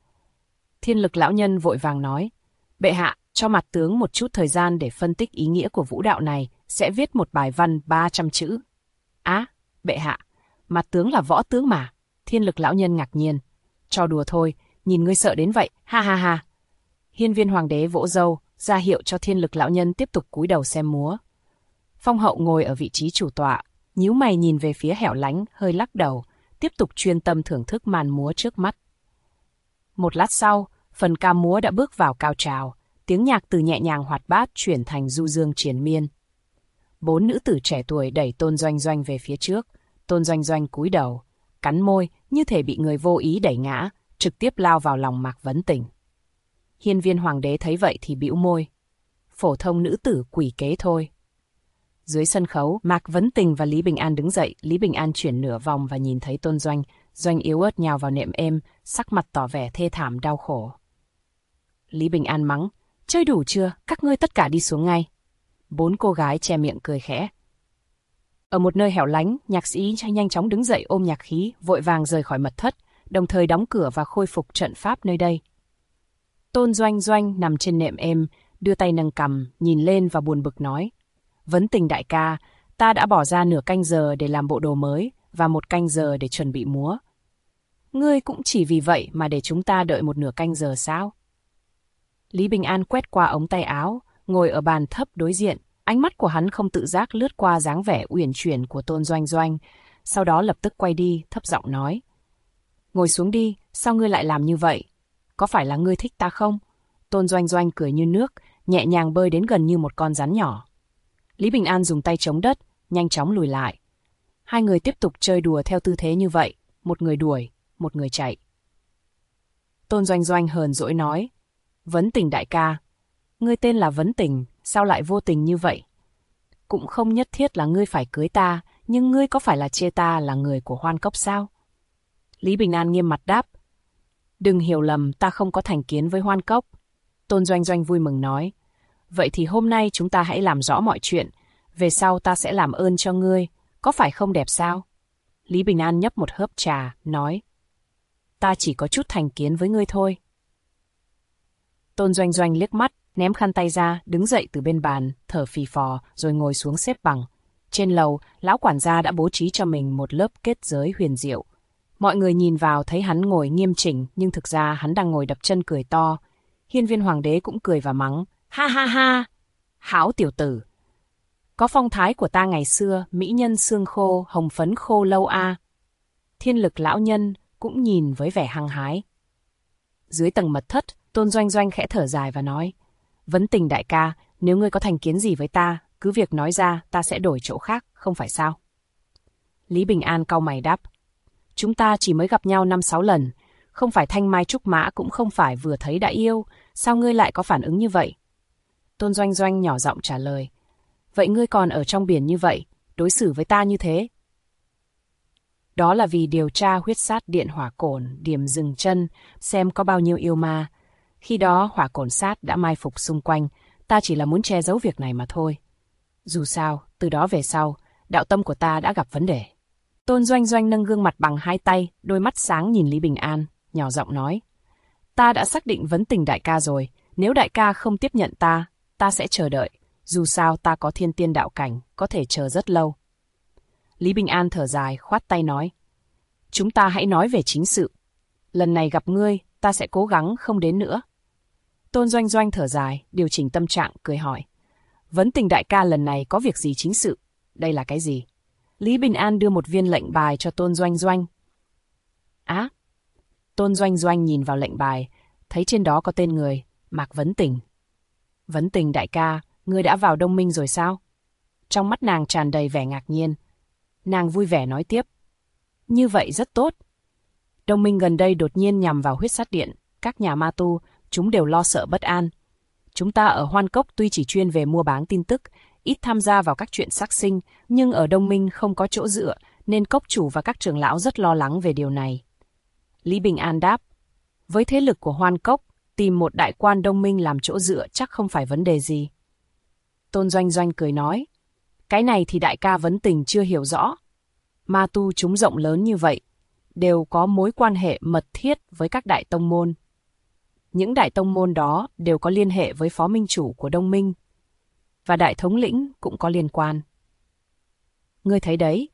Thiên Lực lão nhân vội vàng nói. Bệ hạ, cho mặt tướng một chút thời gian để phân tích ý nghĩa của vũ đạo này, sẽ viết một bài văn 300 chữ. Á, Bệ hạ, mặt tướng là võ tướng mà. Thiên Lực lão nhân ngạc nhiên. Trò đùa thôi, nhìn ngươi sợ đến vậy, ha ha ha. Hiên Viên hoàng đế vỗ râu, ra hiệu cho Thiên Lực lão nhân tiếp tục cúi đầu xem múa. Phong hậu ngồi ở vị trí chủ tọa, nhíu mày nhìn về phía hẻo lánh, hơi lắc đầu, tiếp tục chuyên tâm thưởng thức màn múa trước mắt. Một lát sau, phần ca múa đã bước vào cao trào, tiếng nhạc từ nhẹ nhàng hoạt bát chuyển thành du dương triền miên. 4 nữ tử trẻ tuổi đẩy Tôn Doanh Doanh về phía trước, Tôn Doanh Doanh cúi đầu, cắn môi như thể bị người vô ý đẩy ngã, trực tiếp lao vào lòng Mạc Vấn Tình. Hiên Viên hoàng đế thấy vậy thì bĩu môi. Phổ thông nữ tử quỷ kế thôi. Dưới sân khấu, Mạc Vấn Tình và Lý Bình An đứng dậy, Lý Bình An chuyển nửa vòng và nhìn thấy Tôn Doanh, Doanh yếu ớt nhào vào nệm êm, sắc mặt tỏ vẻ thê thảm đau khổ. Lý Bình An mắng, chơi đủ chưa, các ngươi tất cả đi xuống ngay. 4 cô gái che miệng cười khẽ. Ở một nơi hẻo lánh, nhạc sĩ nhanh chóng đứng dậy ôm nhạc khí, vội vàng rời khỏi mật thất, đồng thời đóng cửa và khôi phục trận pháp nơi đây. Tôn Doanh Doanh nằm trên nệm êm, đưa tay nâng cằm, nhìn lên và buồn bực nói. Vấn Tình đại ca, ta đã bỏ ra nửa canh giờ để làm bộ đồ mới và 1 canh giờ để chuẩn bị múa. Ngươi cũng chỉ vì vậy mà để chúng ta đợi 1 nửa canh giờ sao? Lý Bình An quét qua ống tay áo, ngồi ở bàn thấp đối diện, ánh mắt của hắn không tự giác lướt qua dáng vẻ uyển chuyển của Tôn Doanh Doanh, sau đó lập tức quay đi, thấp giọng nói. Ngồi xuống đi, sao ngươi lại làm như vậy? Có phải là ngươi thích ta không? Tôn Doanh Doanh cười như nước, nhẹ nhàng bơi đến gần như một con rắn nhỏ. Lý Bình An dùng tay chống đất, nhanh chóng lùi lại. Hai người tiếp tục chơi đùa theo tư thế như vậy, một người đuổi, một người chạy. Tôn Doanh Doanh hờn dỗi nói, Vấn Tình đại ca, ngươi tên là Vấn Tình, sao lại vô tình như vậy? Cũng không nhất thiết là ngươi phải cưới ta, nhưng ngươi có phải là chê ta là người của Hoan Cốc sao? Lý Bình An nghiêm mặt đáp, đừng hiểu lầm, ta không có thành kiến với Hoan Cốc. Tôn Doanh Doanh vui mừng nói, vậy thì hôm nay chúng ta hãy làm rõ mọi chuyện, về sau ta sẽ làm ơn cho ngươi, có phải không đẹp sao? Lý Bình An nhấp một hớp trà, nói, ta chỉ có chút thành kiến với ngươi thôi. Tôn Doanh Doanh liếc mắt, ném khăn tay ra, đứng dậy từ bên bàn, thở phì phò, rồi ngồi xuống xếp bằng. Trên lầu, lão quản gia đã bố trí cho mình một lớp kết giới huyền diệu. Mọi người nhìn vào thấy hắn ngồi nghiêm chỉnh, nhưng thực ra hắn đang ngồi đập chân cười to. Hiên Viên hoàng đế cũng cười và mắng, ha ha ha, hảo tiểu tử. Có phong thái của ta ngày xưa, mỹ nhân xương khô, hồng phấn khô lâu a. Thiên Lực lão nhân cũng nhìn với vẻ hăng hái. Dưới tầng mật thất, Tôn Doanh Doanh khẽ thở dài và nói, Vấn Tình đại ca, nếu ngươi có thành kiến gì với ta, cứ việc nói ra, ta sẽ đổi chỗ khác, không phải sao? Lý Bình An cau mày đáp, chúng ta chỉ mới gặp nhau 5-6 lần, không phải thanh mai trúc mã cũng không phải vừa thấy đã yêu, sao ngươi lại có phản ứng như vậy? Tôn Doanh Doanh nhỏ giọng trả lời, vậy ngươi còn ở trong biển như vậy, đối xử với ta như thế? Đó là vì điều tra huyết sát điện hỏa cổn, điểm dừng chân, xem có bao nhiêu yêu ma. Khi đó hỏa cổn sát đã mai phục xung quanh, ta chỉ là muốn che giấu việc này mà thôi. Dù sao, từ đó về sau, đạo tâm của ta đã gặp vấn đề. Tôn Doanh Doanh nâng gương mặt bằng 2 tay, đôi mắt sáng nhìn Lý Bình An, nhỏ giọng nói, ta đã xác định Vấn Tình đại ca rồi, nếu đại ca không tiếp nhận ta, ta sẽ chờ đợi. Dù sao ta có thiên tiên đạo cảnh, có thể chờ rất lâu. Lý Bình An thở dài, khoát tay nói, chúng ta hãy nói về chính sự. Lần này gặp ngươi, ta sẽ cố gắng không đến nữa. Tôn Doanh Doanh thở dài, điều chỉnh tâm trạng, cười hỏi, Vấn Tình đại ca lần này có việc gì chính sự? Đây là cái gì? Lý Bình An đưa một viên lệnh bài cho Tôn Doanh Doanh. Á! Tôn Doanh Doanh nhìn vào lệnh bài, thấy trên đó có tên người, Mạc Vấn Tình. Vấn Tình đại ca, ngươi đã vào Đông Minh rồi sao? Trong mắt nàng tràn đầy vẻ ngạc nhiên. Nàng vui vẻ nói tiếp, như vậy rất tốt. Đông Minh gần đây đột nhiên nhằm vào huyết sát điện, các nhà ma tu, chúng đều lo sợ bất an. Chúng ta ở Hoan Cốc tuy chỉ chuyên về mua bán tin tức, ít tham gia vào các chuyện sắc sinh, nhưng ở Đông Minh không có chỗ dựa, nên cốc chủ và các trưởng lão rất lo lắng về điều này. Lý Bình An đáp, với thế lực của Hoan Cốc, tìm một đại quan Đông Minh làm chỗ dựa chắc không phải vấn đề gì. Tôn Doanh Doanh cười nói, cái này thì đại ca Vấn Tình chưa hiểu rõ. Ma tu chúng rộng lớn như vậy, đều có mối quan hệ mật thiết với các đại tông môn. Những đại tông môn đó đều có liên hệ với phó minh chủ của Đông Minh, và đại thống lĩnh cũng có liên quan. Ngươi thấy đấy,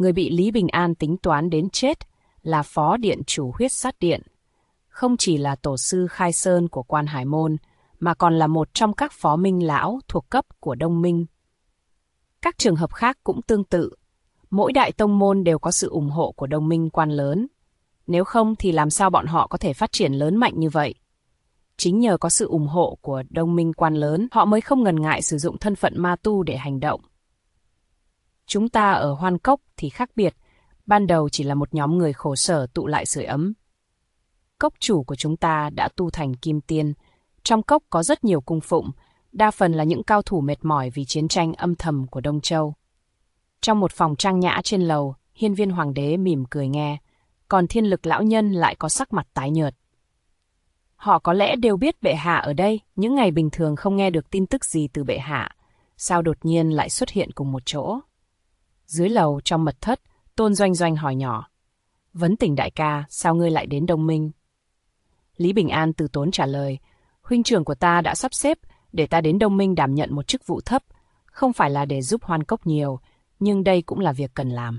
Người bị Lý Bình An tính toán đến chết là phó điện chủ Huyết Sát Điện. Không chỉ là tổ sư khai sơn của Quan Hải Môn, mà còn là một trong các phó minh lão thuộc cấp của Đông Minh. Các trường hợp khác cũng tương tự. Mỗi đại tông môn đều có sự ủng hộ của Đông Minh quan lớn. Nếu không thì làm sao bọn họ có thể phát triển lớn mạnh như vậy? Chính nhờ có sự ủng hộ của Đông Minh quan lớn, họ mới không ngần ngại sử dụng thân phận ma tu để hành động. Chúng ta ở Hoan Cốc thì khác biệt, ban đầu chỉ là một nhóm người khổ sở tụ lại sưởi ấm. Cốc chủ của chúng ta đã tu thành kim tiên. Trong cốc có rất nhiều cung phụng, đa phần là những cao thủ mệt mỏi vì chiến tranh âm thầm của Đông Châu. Trong một phòng trang nhã trên lầu, Hiên Viên Hoàng đế mỉm cười nghe, còn Thiên Lực lão nhân lại có sắc mặt tái nhợt. Họ có lẽ đều biết bệ hạ ở đây, những ngày bình thường không nghe được tin tức gì từ bệ hạ, sao đột nhiên lại xuất hiện cùng một chỗ. Dưới lầu trong mật thất, Tôn Doanh Doanh hỏi nhỏ, Vấn Tình đại ca, sao ngươi lại đến Đông Minh? Lý Bình An từ tốn trả lời, huynh trưởng của ta đã sắp xếp để ta đến Đông Minh đảm nhận một chức vụ thấp, không phải là để giúp Hoan Cốc nhiều, nhưng đây cũng là việc cần làm.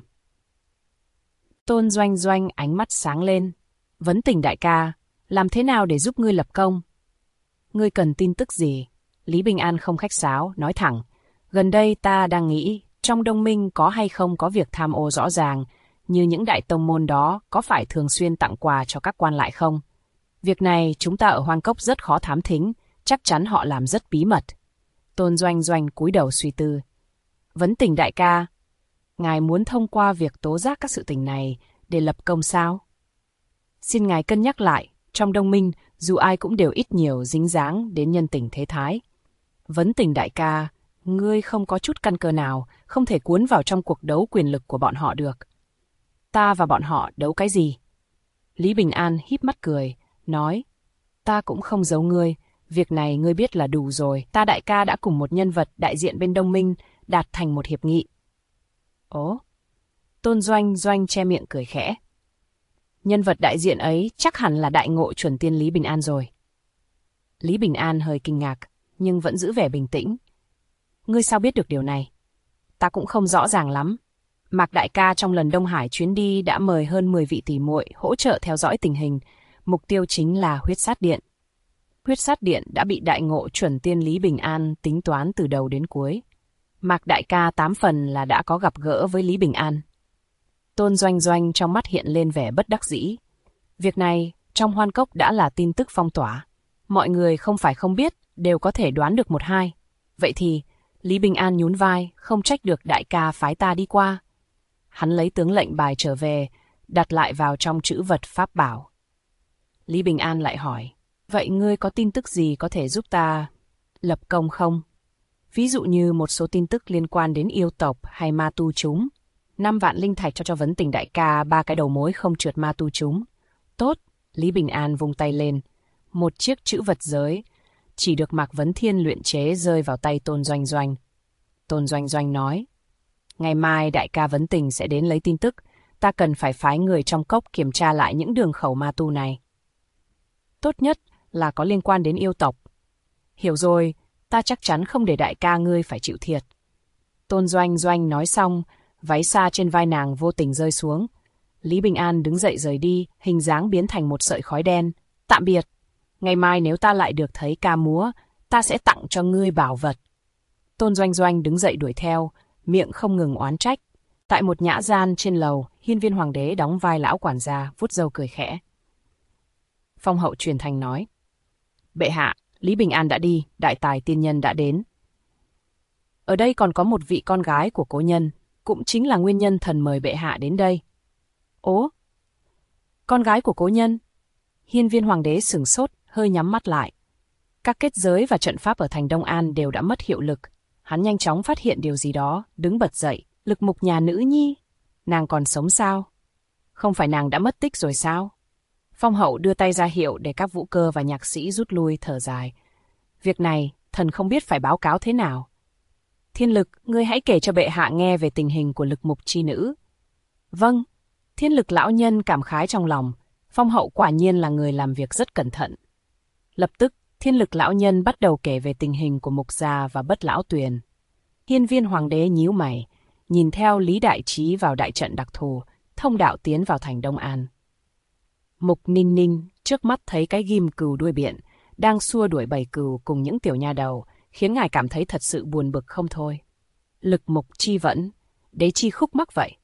Tôn Doanh Doanh ánh mắt sáng lên, Vấn Tình đại ca, làm thế nào để giúp ngươi lập công? Ngươi cần tin tức gì? Lý Bình An không khách sáo, nói thẳng, gần đây ta đang nghĩ, trong Đông Minh có hay không có việc tham ô rõ ràng, như những đại tông môn đó có phải thường xuyên tặng quà cho các quan lại không? Việc này chúng ta ở Hoan Cốc rất khó thám thính, chắc chắn họ làm rất bí mật. Tôn Doanh Doanh cúi đầu suy tư. Vấn Tình đại ca, ngài muốn thông qua việc tố giác các sự tình này để lập công sao? Xin ngài cân nhắc lại, trong Đông Minh dù ai cũng đều ít nhiều dính dáng đến nhân tình thế thái. Vấn Tình đại ca, ngươi không có chút căn cơ nào, không thể cuốn vào trong cuộc đấu quyền lực của bọn họ được. Ta và bọn họ đấu cái gì? Lý Bình An híp mắt cười, nói, ta cũng không giấu ngươi, việc này ngươi biết là đủ rồi, ta đại ca đã cùng một nhân vật đại diện bên Đông Minh đạt thành một hiệp nghị. Ồ? Tôn Doanh Doanh che miệng cười khẽ. Nhân vật đại diện ấy chắc hẳn là đại ngộ chuẩn tiên Lý Bình An rồi. Lý Bình An hơi kinh ngạc, nhưng vẫn giữ vẻ bình tĩnh. Ngươi sao biết được điều này? Ta cũng không rõ ràng lắm. Mạc đại ca trong lần Đông Hải chuyến đi đã mời hơn 10 vị tỷ muội hỗ trợ theo dõi tình hình, mục tiêu chính là Huyết Sát Điện. Huyết Sát Điện đã bị đại ngộ chuẩn tiên Lý Bình An tính toán từ đầu đến cuối. Mạc đại ca 8 phần là đã có gặp gỡ với Lý Bình An. Tôn Doanh Doanh trong mắt hiện lên vẻ bất đắc dĩ. Việc này trong Hoan Cốc đã là tin tức phong tỏa. Mọi người không phải không biết, đều có thể đoán được một hai. Vậy thì, Lý Bình An nhún vai, không trách được đại ca phái ta đi qua. Hắn lấy tướng lệnh bài trở về, đặt lại vào trong trữ vật pháp bảo. Lý Bình An lại hỏi, vậy ngươi có tin tức gì có thể giúp ta lập công không? Ví dụ như một số tin tức liên quan đến yêu tộc hay ma tu chúng. 5 vạn linh thạch cho Vấn Tình đại ca 3 cái đầu mối không trượt ma tu chúng. Tốt, Lý Bình An vung tay lên. Một chiếc trữ vật giới, chỉ được Mạc Vấn Thiên luyện chế rơi vào tay Tôn Doanh Doanh. Tôn Doanh Doanh nói, ngày mai đại ca Vấn Tình sẽ đến lấy tin tức, ta cần phải phái người trong cốc kiểm tra lại những đường khẩu ma tu này. Tốt nhất là có liên quan đến yêu tộc. Hiểu rồi, ta chắc chắn không để đại ca ngươi phải chịu thiệt. Tôn Doanh Doanh nói xong, váy xa trên vai nàng vô tình rơi xuống. Lý Bình An đứng dậy rời đi, hình dáng biến thành một sợi khói đen. Tạm biệt. Ngày mai nếu ta lại được thấy ca múa, ta sẽ tặng cho ngươi bảo vật. Tôn Doanh Doanh đứng dậy đuổi theo, miệng không ngừng oán trách. Tại một nhã gian trên lầu, Hiên Viên Hoàng đế đóng vai lão quản gia, vuốt râu cười khẽ. Phong hậu truyền thành nói, bệ hạ, Lý Bình An đã đi, đại tài tiên nhân đã đến. Ở đây còn có một vị con gái của cố nhân, cũng chính là nguyên nhân thần mời bệ hạ đến đây. Ố, con gái của cố nhân? Hiên Viên Hoàng đế sửng sốt, hơi nhắm mắt lại. Các kết giới và trận pháp ở thành Đông An đều đã mất hiệu lực. Hắn nhanh chóng phát hiện điều gì đó, đứng bật dậy. Lực mục nhà nữ nhi, nàng còn sống sao? Không phải nàng đã mất tích rồi sao? Phong hậu đưa tay ra hiệu để các vũ cơ và nhạc sĩ rút lui, thở dài. Việc này, thần không biết phải báo cáo thế nào. Thiên Lực, ngươi hãy kể cho bệ hạ nghe về tình hình của lực mục chi nữ. Vâng, Thiên Lực lão nhân cảm khái trong lòng. Phong hậu quả nhiên là người làm việc rất cẩn thận. Lập tức, Thiên Lực lão nhân bắt đầu kể về tình hình của Mục Gia và Bất Lão Tuyền. Hiên Viên Hoàng đế nhíu mày, nhìn theo Lý Đại Trí vào đại trận đặc thù, thông đạo tiến vào thành Đông An. Mục Ninh Ninh trước mắt thấy cái ghim cừu đuôi biển, đang xua đuổi bầy cừu cùng những tiểu nha đầu, khiến ngài cảm thấy thật sự buồn bực không thôi. Lực mục chi vẫn, đế chi khúc mắc vậy.